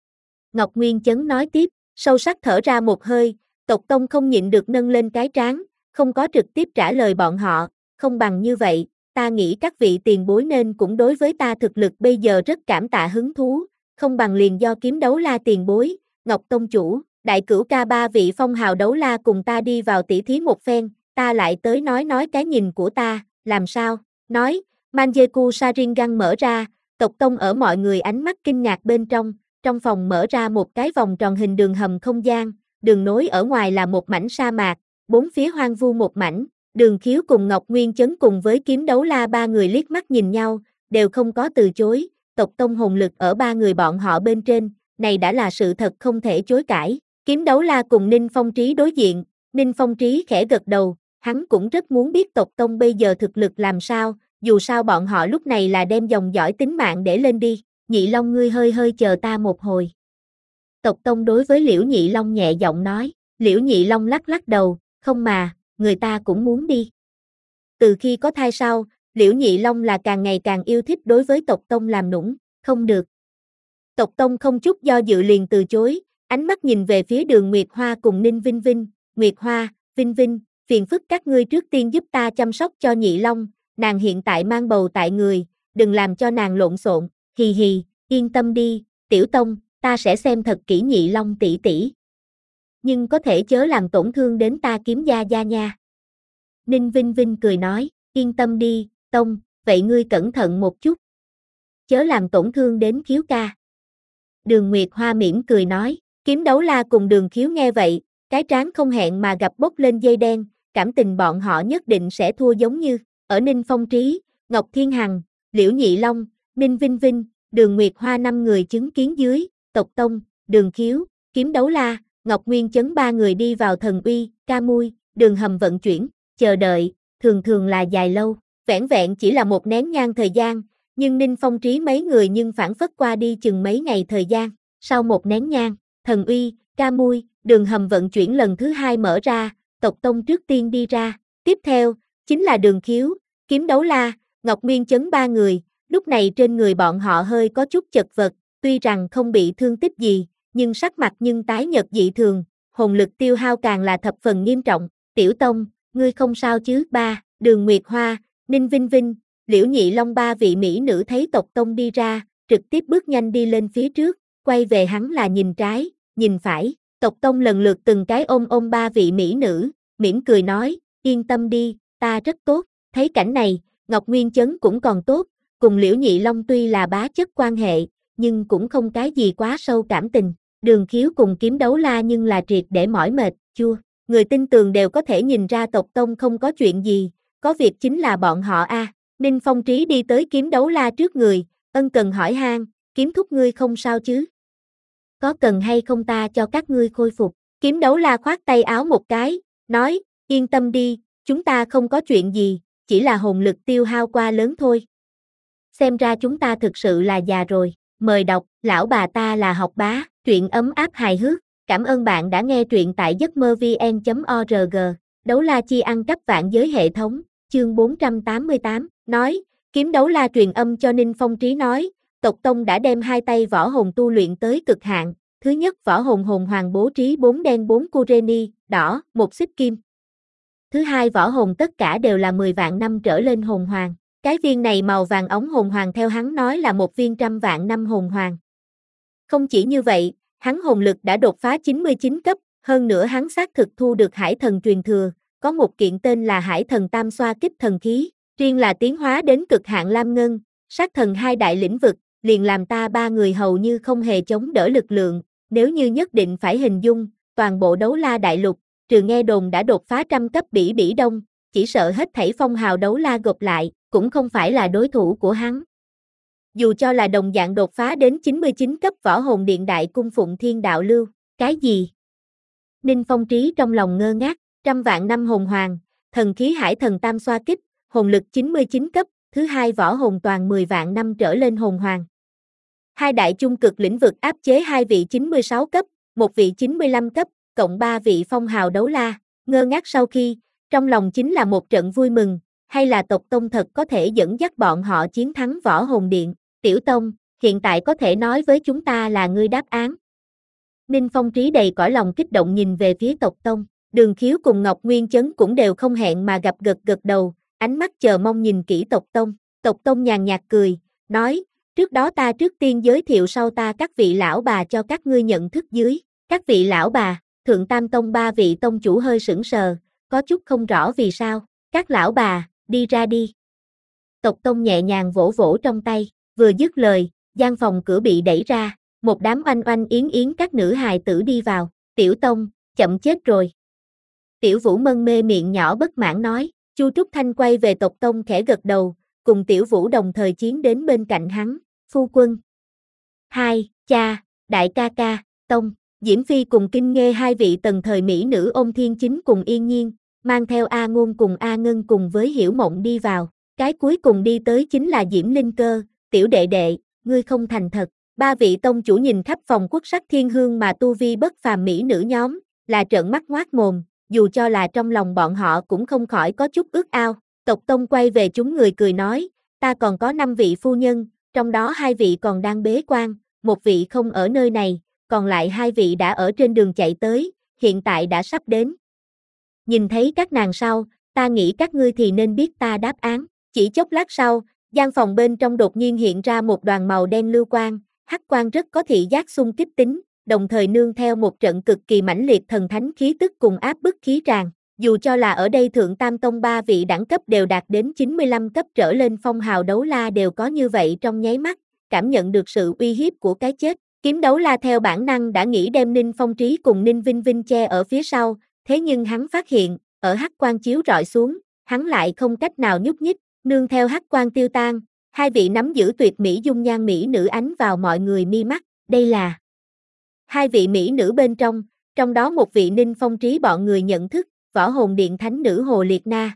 S1: Ngọc Nguyên Chấn nói tiếp, sâu sắc thở ra một hơi, tộc Tông không nhịn được nâng lên cái trán, không có trực tiếp trả lời bọn họ, không bằng như vậy, ta nghĩ các vị tiền bối nên cũng đối với ta thực lực bây giờ rất cảm tạ hứng thú, không bằng liền do Kiếm Đấu La tiền bối, Ngọc Tông chủ, Đại Cửu ca ba vị phong hào đấu la cùng ta đi vào tỉ thí một phen, ta lại tới nói nói cái nhìn của ta, làm sao? Nói, Manjeku Sharingan mở ra, tộc Tông ở mọi người ánh mắt kinh ngạc bên trong, trong phòng mở ra một cái vòng tròn hình đường hầm không gian, đường nối ở ngoài là một mảnh sa mạc, bốn phía hoang vu một mảnh, Đường Khiếu cùng Ngọc Nguyên Chấn cùng với Kiếm Đấu La ba người liếc mắt nhìn nhau, đều không có từ chối, tộc Tông hồn lực ở ba người bọn họ bên trên, này đã là sự thật không thể chối cãi. Kiếm Đấu La cùng Ninh Phong Trí đối diện, Ninh Phong Trí khẽ gật đầu, hắn cũng rất muốn biết tộc Tông bây giờ thực lực làm sao, dù sao bọn họ lúc này là đem dòng dõi tính mạng để lên đi, Nhị Long ngươi hơi hơi chờ ta một hồi. Tộc Tông đối với Liễu Nhị Long nhẹ giọng nói, Liễu Nhị Long lắc lắc đầu, không mà, người ta cũng muốn đi. Từ khi có thai sau, Liễu Nhị Long là càng ngày càng yêu thích đối với tộc Tông làm nũng, không được. Tộc Tông không chút do dự liền từ chối, ánh mắt nhìn về phía Đường Nguyệt Hoa cùng Ninh Vinh Vinh, Nguyệt Hoa, Vinh Vinh, phiền phức các ngươi trước tiên giúp ta chăm sóc cho Nhị Long, nàng hiện tại mang bầu tại người, đừng làm cho nàng lộn xộn, hì hì, yên tâm đi, Tiểu Tông, ta sẽ xem thật kỹ Nhị Long tỷ tỷ. Nhưng có thể chớ làm tổn thương đến ta Kiếm gia gia nha. Ninh Vinh Vinh cười nói, yên tâm đi, Tông, vậy ngươi cẩn thận một chút. Chớ làm tổn thương đến Khiếu ca. Đường Nguyệt Hoa mỉm cười nói, Kiếm Đấu La cùng Đường Khiếu nghe vậy, cái trán không hẹn mà gặp bốc lên dây đen, cảm tình bọn họ nhất định sẽ thua giống như, ở Ninh Phong Trí, Ngọc Thiên Hằng, Liễu Nhị Long, Ninh Vinh Vinh, Đường Nguyệt Hoa năm người chứng kiến dưới, Tộc Tông, Đường Khiếu, Kiếm Đấu La, Ngọc Nguyên Chấn ba người đi vào Thần Uy, Ca Mui, đường hầm vận chuyển, chờ đợi, thường thường là dài lâu, vẻn vẹn chỉ là một nén nhang thời gian, nhưng Ninh Phong Trí mấy người nhưng phản phất qua đi chừng mấy ngày thời gian, sau một nén nhang, Thần Uy, Ca Mui, đường hầm vận chuyển lần thứ hai mở ra, Tộc Tông trước tiên đi ra, tiếp theo, chính là Đường Khiếu, Kiếm Đấu La, Ngọc Nguyên Chấn ba người, lúc này trên người bọn họ hơi có chút chật vật, tuy rằng không bị thương tích gì, nhưng sắc mặt nhưng tái nhợt dị thường, hồn lực tiêu hao càng là thập phần nghiêm trọng, Tiểu Tông, ngươi không sao chứ? Ba, Đường Nguyệt Hoa, Ninh Vinh Vinh, Liễu Nhị Long ba vị mỹ nữ thấy Tộc Tông đi ra, trực tiếp bước nhanh đi lên phía trước, quay về hắn là nhìn trái, nhìn phải, Tộc Tông lần lượt từng cái ôm ôm ba vị mỹ nữ, mỉm cười nói, yên tâm đi, ta rất tốt, thấy cảnh này, Ngọc Nguyên Chấn cũng còn tốt, cùng Liễu Nhị Long tuy là bá chất quan hệ, nhưng cũng không cái gì quá sâu cảm tình, Đường Khiếu cùng Kiếm Đấu La nhưng là triệt để mỏi mệt, chua, người tin tường đều có thể nhìn ra Tộc Tông không có chuyện gì, có việc chính là bọn họ a. À. Ninh Phong Trí đi tới Kiếm Đấu La trước người, ân cần hỏi han, Kiếm thúc ngươi không sao chứ? Có cần hay không ta cho các ngươi khôi phục? Kiếm Đấu La khoát tay áo một cái, nói, yên tâm đi, chúng ta không có chuyện gì, chỉ là hồn lực tiêu hao qua lớn thôi. Xem ra chúng ta thực sự là già rồi, mời đọc, lão bà ta là học bá, truyện ấm áp hài hước, cảm ơn bạn đã nghe truyện tại giấc mơ vn chấm org, Đấu La chi ăn cắp vạn giới hệ thống, chương bốn trăm tám mươi tám, nói, Kiếm Đấu La truyền âm cho Ninh Phong Trí nói, Tộc Tông đã đem hai tay võ hồn tu luyện tới cực hạn, thứ nhất võ hồn hồn hoàng bố trí bốn đen bốn Kureni, đỏ, một xích kim. Thứ hai võ hồn tất cả đều là mười vạn năm trở lên hồn hoàng, cái viên này màu vàng ống hồn hoàng theo hắn nói là một viên trăm vạn năm hồn hoàng. Không chỉ như vậy, hắn hồn lực đã đột phá chín mươi chín cấp, hơn nữa hắn xác thực thu được hải thần truyền thừa, có một kiện tên là hải thần tam xoa kích thần khí, riêng là tiến hóa đến cực hạn lam ngân, sát thần hai đại lĩnh vực, liền làm ta ba người hầu như không hề chống đỡ lực lượng, nếu như nhất định phải hình dung, toàn bộ Đấu La đại lục, trừ nghe đồn đã đột phá trăm cấp Bỉ Bỉ Đông, chỉ sợ hết thảy phong hào Đấu La gộp lại, cũng không phải là đối thủ của hắn. Dù cho là đồng dạng đột phá đến chín mươi chín cấp võ hồn điện đại cung phụng thiên đạo lưu, cái gì? Ninh Phong Trí trong lòng ngơ ngác, trăm vạn năm hồn hoàng, thần khí hải thần tam xoa kích, hồn lực chín mươi chín cấp, thứ hai võ hồn toàn mười vạn năm trở lên hồn hoàng. Hai đại chung cực lĩnh vực áp chế hai vị chín mươi sáu cấp, một vị chín mươi lăm cấp, cộng ba vị phong hào Đấu La, ngơ ngác sau khi, trong lòng chính là một trận vui mừng, hay là Tộc Tông thật có thể dẫn dắt bọn họ chiến thắng võ hồn điện, Tiểu Tông, hiện tại có thể nói với chúng ta là ngươi đáp án. Ninh Phong Trí đầy cõi lòng kích động nhìn về phía Tộc Tông, Đường Khiếu cùng Ngọc Nguyên Chấn cũng đều không hẹn mà gặp gật gật đầu, ánh mắt chờ mong nhìn kỹ Tộc Tông, Tộc Tông nhàn nhạt cười, nói, trước đó ta trước tiên giới thiệu sau ta các vị lão bà cho các ngươi nhận thức dưới, các vị lão bà, Thượng Tam Tông ba vị tông chủ hơi sững sờ, có chút không rõ vì sao, các lão bà, đi ra đi. Tộc Tông nhẹ nhàng vỗ vỗ trong tay, vừa dứt lời, gian phòng cửa bị đẩy ra, một đám oanh oanh yến yến các nữ hài tử đi vào, Tiểu Tông, chậm chết rồi. Tiểu Vũ mân mê miệng nhỏ bất mãn nói, Chu Trúc Thanh quay về Tộc Tông khẽ gật đầu, cùng Tiểu Vũ đồng thời chiến đến bên cạnh hắn, phu quân. Hai, cha, đại ca ca, Tông, Diễm Phi cùng Kinh Nghê hai vị tần thời mỹ nữ ôm Thiên Chính cùng Yên Nhiên, mang theo A Ngôn cùng A Ngân cùng với Hiểu Mộng đi vào, cái cuối cùng đi tới chính là Diễm Linh Cơ, tiểu đệ đệ, ngươi không thành thật, ba vị tông chủ nhìn khắp phòng quốc sắc thiên hương mà tu vi bất phàm mỹ nữ nhóm, là trợn mắt ngoác mồm, dù cho là trong lòng bọn họ cũng không khỏi có chút ước ao, Tộc Tông quay về chúng người cười nói, ta còn có năm vị phu nhân, trong đó hai vị còn đang bế quan, một vị không ở nơi này, còn lại hai vị đã ở trên đường chạy tới, hiện tại đã sắp đến. Nhìn thấy các nàng sau, ta nghĩ các ngươi thì nên biết ta đáp án, chỉ chốc lát sau, gian phòng bên trong đột nhiên hiện ra một đoàn màu đen lưu quang, hắc quang rất có thị giác xung kích tính, đồng thời nương theo một trận cực kỳ mãnh liệt thần thánh khí tức cùng áp bức khí tràn. Dù cho là ở đây Thượng Tam Tông ba vị đẳng cấp đều đạt đến chín mươi lăm cấp trở lên phong hào Đấu La đều có như vậy trong nháy mắt, cảm nhận được sự uy hiếp của cái chết. Kiếm Đấu La theo bản năng đã nghĩ đem Ninh Phong Trí cùng Ninh Vinh Vinh che ở phía sau, thế nhưng hắn phát hiện, ở hắc quang chiếu rọi xuống, hắn lại không cách nào nhúc nhích, nương theo hắc quang tiêu tan, hai vị nắm giữ tuyệt mỹ dung nhan mỹ nữ ánh vào mọi người mi mắt, đây là hai vị mỹ nữ bên trong, trong đó một vị Ninh Phong Trí bọn người nhận thức, Võ Hồn Điện thánh nữ Hồ Liệt Na.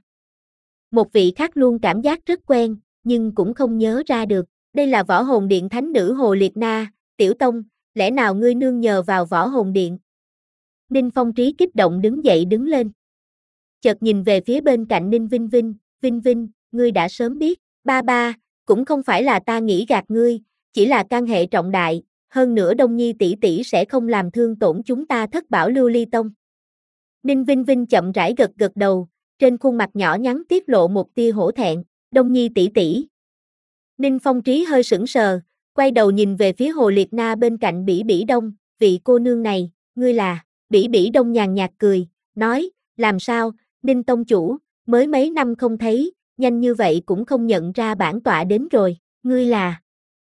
S1: Một vị khác luôn cảm giác rất quen, nhưng cũng không nhớ ra được, đây là Võ Hồn Điện thánh nữ Hồ Liệt Na. Tiểu Tông, lẽ nào ngươi nương nhờ vào Võ Hồn Điện? Ninh Phong Trí kích động đứng dậy đứng lên. Chợt nhìn về phía bên cạnh Ninh Vinh Vinh, Vinh Vinh, ngươi đã sớm biết, ba ba, cũng không phải là ta nghĩ gạt ngươi, chỉ là can hệ trọng đại, hơn nữa Đông Nhi tỷ tỷ sẽ không làm thương tổn chúng ta Thất Bảo Lưu Ly Tông. Ninh Vinh Vinh chậm rãi gật gật đầu, trên khuôn mặt nhỏ nhắn tiết lộ một tia hổ thẹn, Đông Nhi tỷ tỷ. Ninh Phong Trí hơi sững sờ, quay đầu nhìn về phía Hồ Liệt Na bên cạnh Bỉ Bỉ Đông, vị cô nương này, ngươi là, Bỉ Bỉ Đông nhàn nhạt cười, nói, làm sao, Ninh Tông chủ, mới mấy năm không thấy, nhanh như vậy cũng không nhận ra bản tọa đến rồi, ngươi là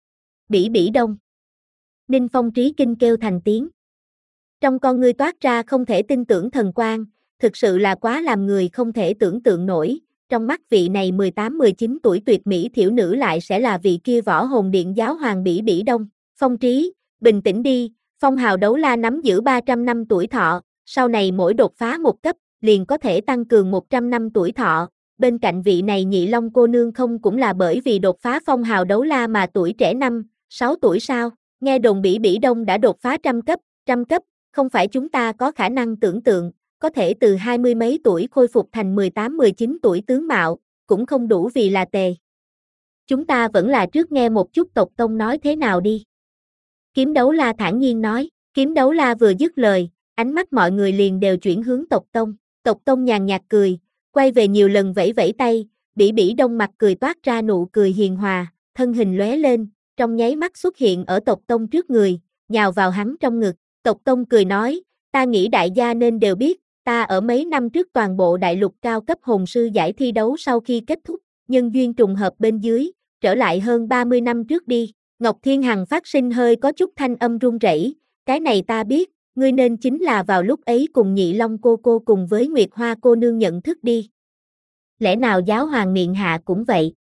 S1: Bỉ Bỉ Đông. Ninh Phong Trí kinh kêu thành tiếng. Trong con ngươi toát ra không thể tin tưởng thần quang, thực sự là quá làm người không thể tưởng tượng nổi, trong mắt vị này mười tám mười chín tuổi tuyệt mỹ thiểu nữ lại sẽ là vị kia Võ Hồn Điện giáo hoàng Bỉ Bỉ Đông. Phong Trí, bình tĩnh đi, phong hào đấu la nắm giữ ba trăm năm tuổi thọ, sau này mỗi đột phá một cấp, liền có thể tăng cường một trăm năm tuổi thọ, bên cạnh vị này Nhị Long cô nương không cũng là bởi vì đột phá phong hào đấu la mà tuổi trẻ năm, sáu tuổi sao, nghe đồn Bỉ Bỉ Đông đã đột phá trăm cấp, trăm cấp, không phải chúng ta có khả năng tưởng tượng, có thể từ hai mươi mấy tuổi khôi phục thành mười tám mười chín tuổi tướng mạo, cũng không đủ vì là tề. Chúng ta vẫn là trước nghe một chút tộc tông nói thế nào đi. Kiếm Đấu La thản nhiên nói, Kiếm Đấu La vừa dứt lời, ánh mắt mọi người liền đều chuyển hướng tộc tông, tộc tông nhàn nhạt cười, quay về nhiều lần vẫy vẫy tay, Bỉ Bỉ Đông mặt cười toát ra nụ cười hiền hòa, thân hình lóe lên, trong nháy mắt xuất hiện ở tộc tông trước người, nhào vào hắn trong ngực, tộc tông cười nói, ta nghĩ đại gia nên đều biết, ta ở mấy năm trước toàn bộ đại lục cao cấp hồn sư giải thi đấu sau khi kết thúc, nhân duyên trùng hợp bên dưới, trở lại hơn ba mươi năm trước đi, Ngọc Thiên Hằng phát sinh hơi có chút thanh âm run rẩy, cái này ta biết, ngươi nên chính là vào lúc ấy cùng Nhị Long cô cô cùng với Nguyệt Hoa cô nương nhận thức đi. Lẽ nào giáo hoàng miệng hạ cũng vậy?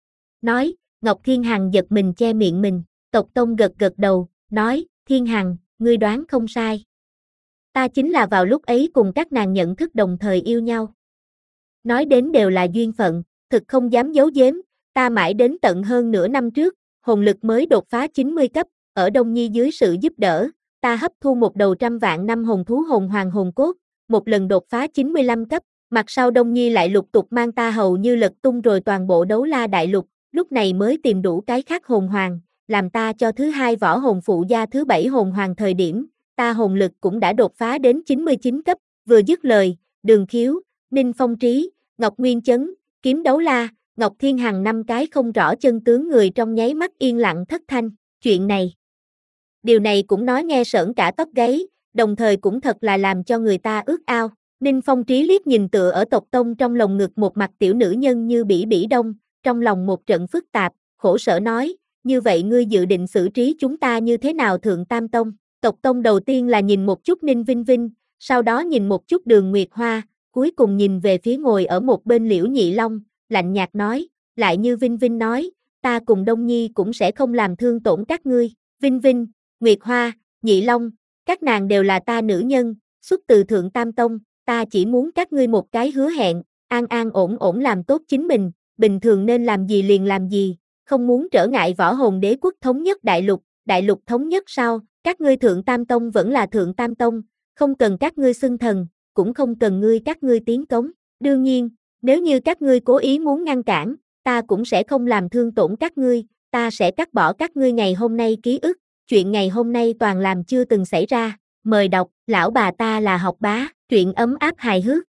S1: Nói, Ngọc Thiên Hằng giật mình che miệng mình, tộc tông gật gật đầu, nói, Thiên Hằng, ngươi đoán không sai. Ta chính là vào lúc ấy cùng các nàng nhận thức đồng thời yêu nhau. Nói đến đều là duyên phận, thực không dám giấu giếm, ta mãi đến tận hơn nửa năm trước, hồn lực mới đột phá chín mươi cấp, ở Đông Nhi dưới sự giúp đỡ, ta hấp thu một đầu trăm vạn năm hồn thú hồn hoàng hồn cốt, một lần đột phá chín mươi lăm cấp, mặt sau Đông Nhi lại lục tục mang ta hầu như lật tung rồi toàn bộ đấu la đại lục, lúc này mới tìm đủ cái khác hồn hoàng, làm ta cho thứ hai võ hồn phụ gia thứ bảy hồn hoàng thời điểm, ta hồn lực cũng đã đột phá đến chín mươi chín cấp, vừa dứt lời, Đường Khiếu, Ninh Phong Trí, Ngọc Nguyên Chấn, Kiếm Đấu La, Ngọc Thiên Hằng năm cái không rõ chân tướng người trong nháy mắt yên lặng thất thanh, chuyện này. Điều này cũng nói nghe sởn cả tóc gáy, đồng thời cũng thật là làm cho người ta ước ao. Ninh Phong Trí liếc nhìn tựa ở tộc tông trong lồng ngực một mặt tiểu nữ nhân như Bỉ Bỉ Đông, trong lòng một trận phức tạp, khổ sở nói, như vậy ngươi dự định xử trí chúng ta như thế nào Thượng Tam Tông? Tộc tông đầu tiên là nhìn một chút Ninh Vinh Vinh, sau đó nhìn một chút Đường Nguyệt Hoa, cuối cùng nhìn về phía ngồi ở một bên Liễu Nhị Long, lạnh nhạt nói, lại như Vinh Vinh nói, ta cùng Đông Nhi cũng sẽ không làm thương tổn các ngươi, Vinh Vinh, Nguyệt Hoa, Nhị Long, các nàng đều là ta nữ nhân, xuất từ Thượng Tam Tông, ta chỉ muốn các ngươi một cái hứa hẹn, an an ổn ổn làm tốt chính mình, bình thường nên làm gì liền làm gì, không muốn trở ngại võ hồn đế quốc thống nhất đại lục, đại lục thống nhất sau, các ngươi Thượng Tam Tông vẫn là Thượng Tam Tông, không cần các ngươi xưng thần, cũng không cần ngươi các ngươi tiến cống, đương nhiên, nếu như các ngươi cố ý muốn ngăn cản, ta cũng sẽ không làm thương tổn các ngươi, ta sẽ cắt bỏ các ngươi ngày hôm nay ký ức, chuyện ngày hôm nay toàn làm chưa từng xảy ra, mời đọc, lão bà ta là học bá, truyện ấm áp hài hước.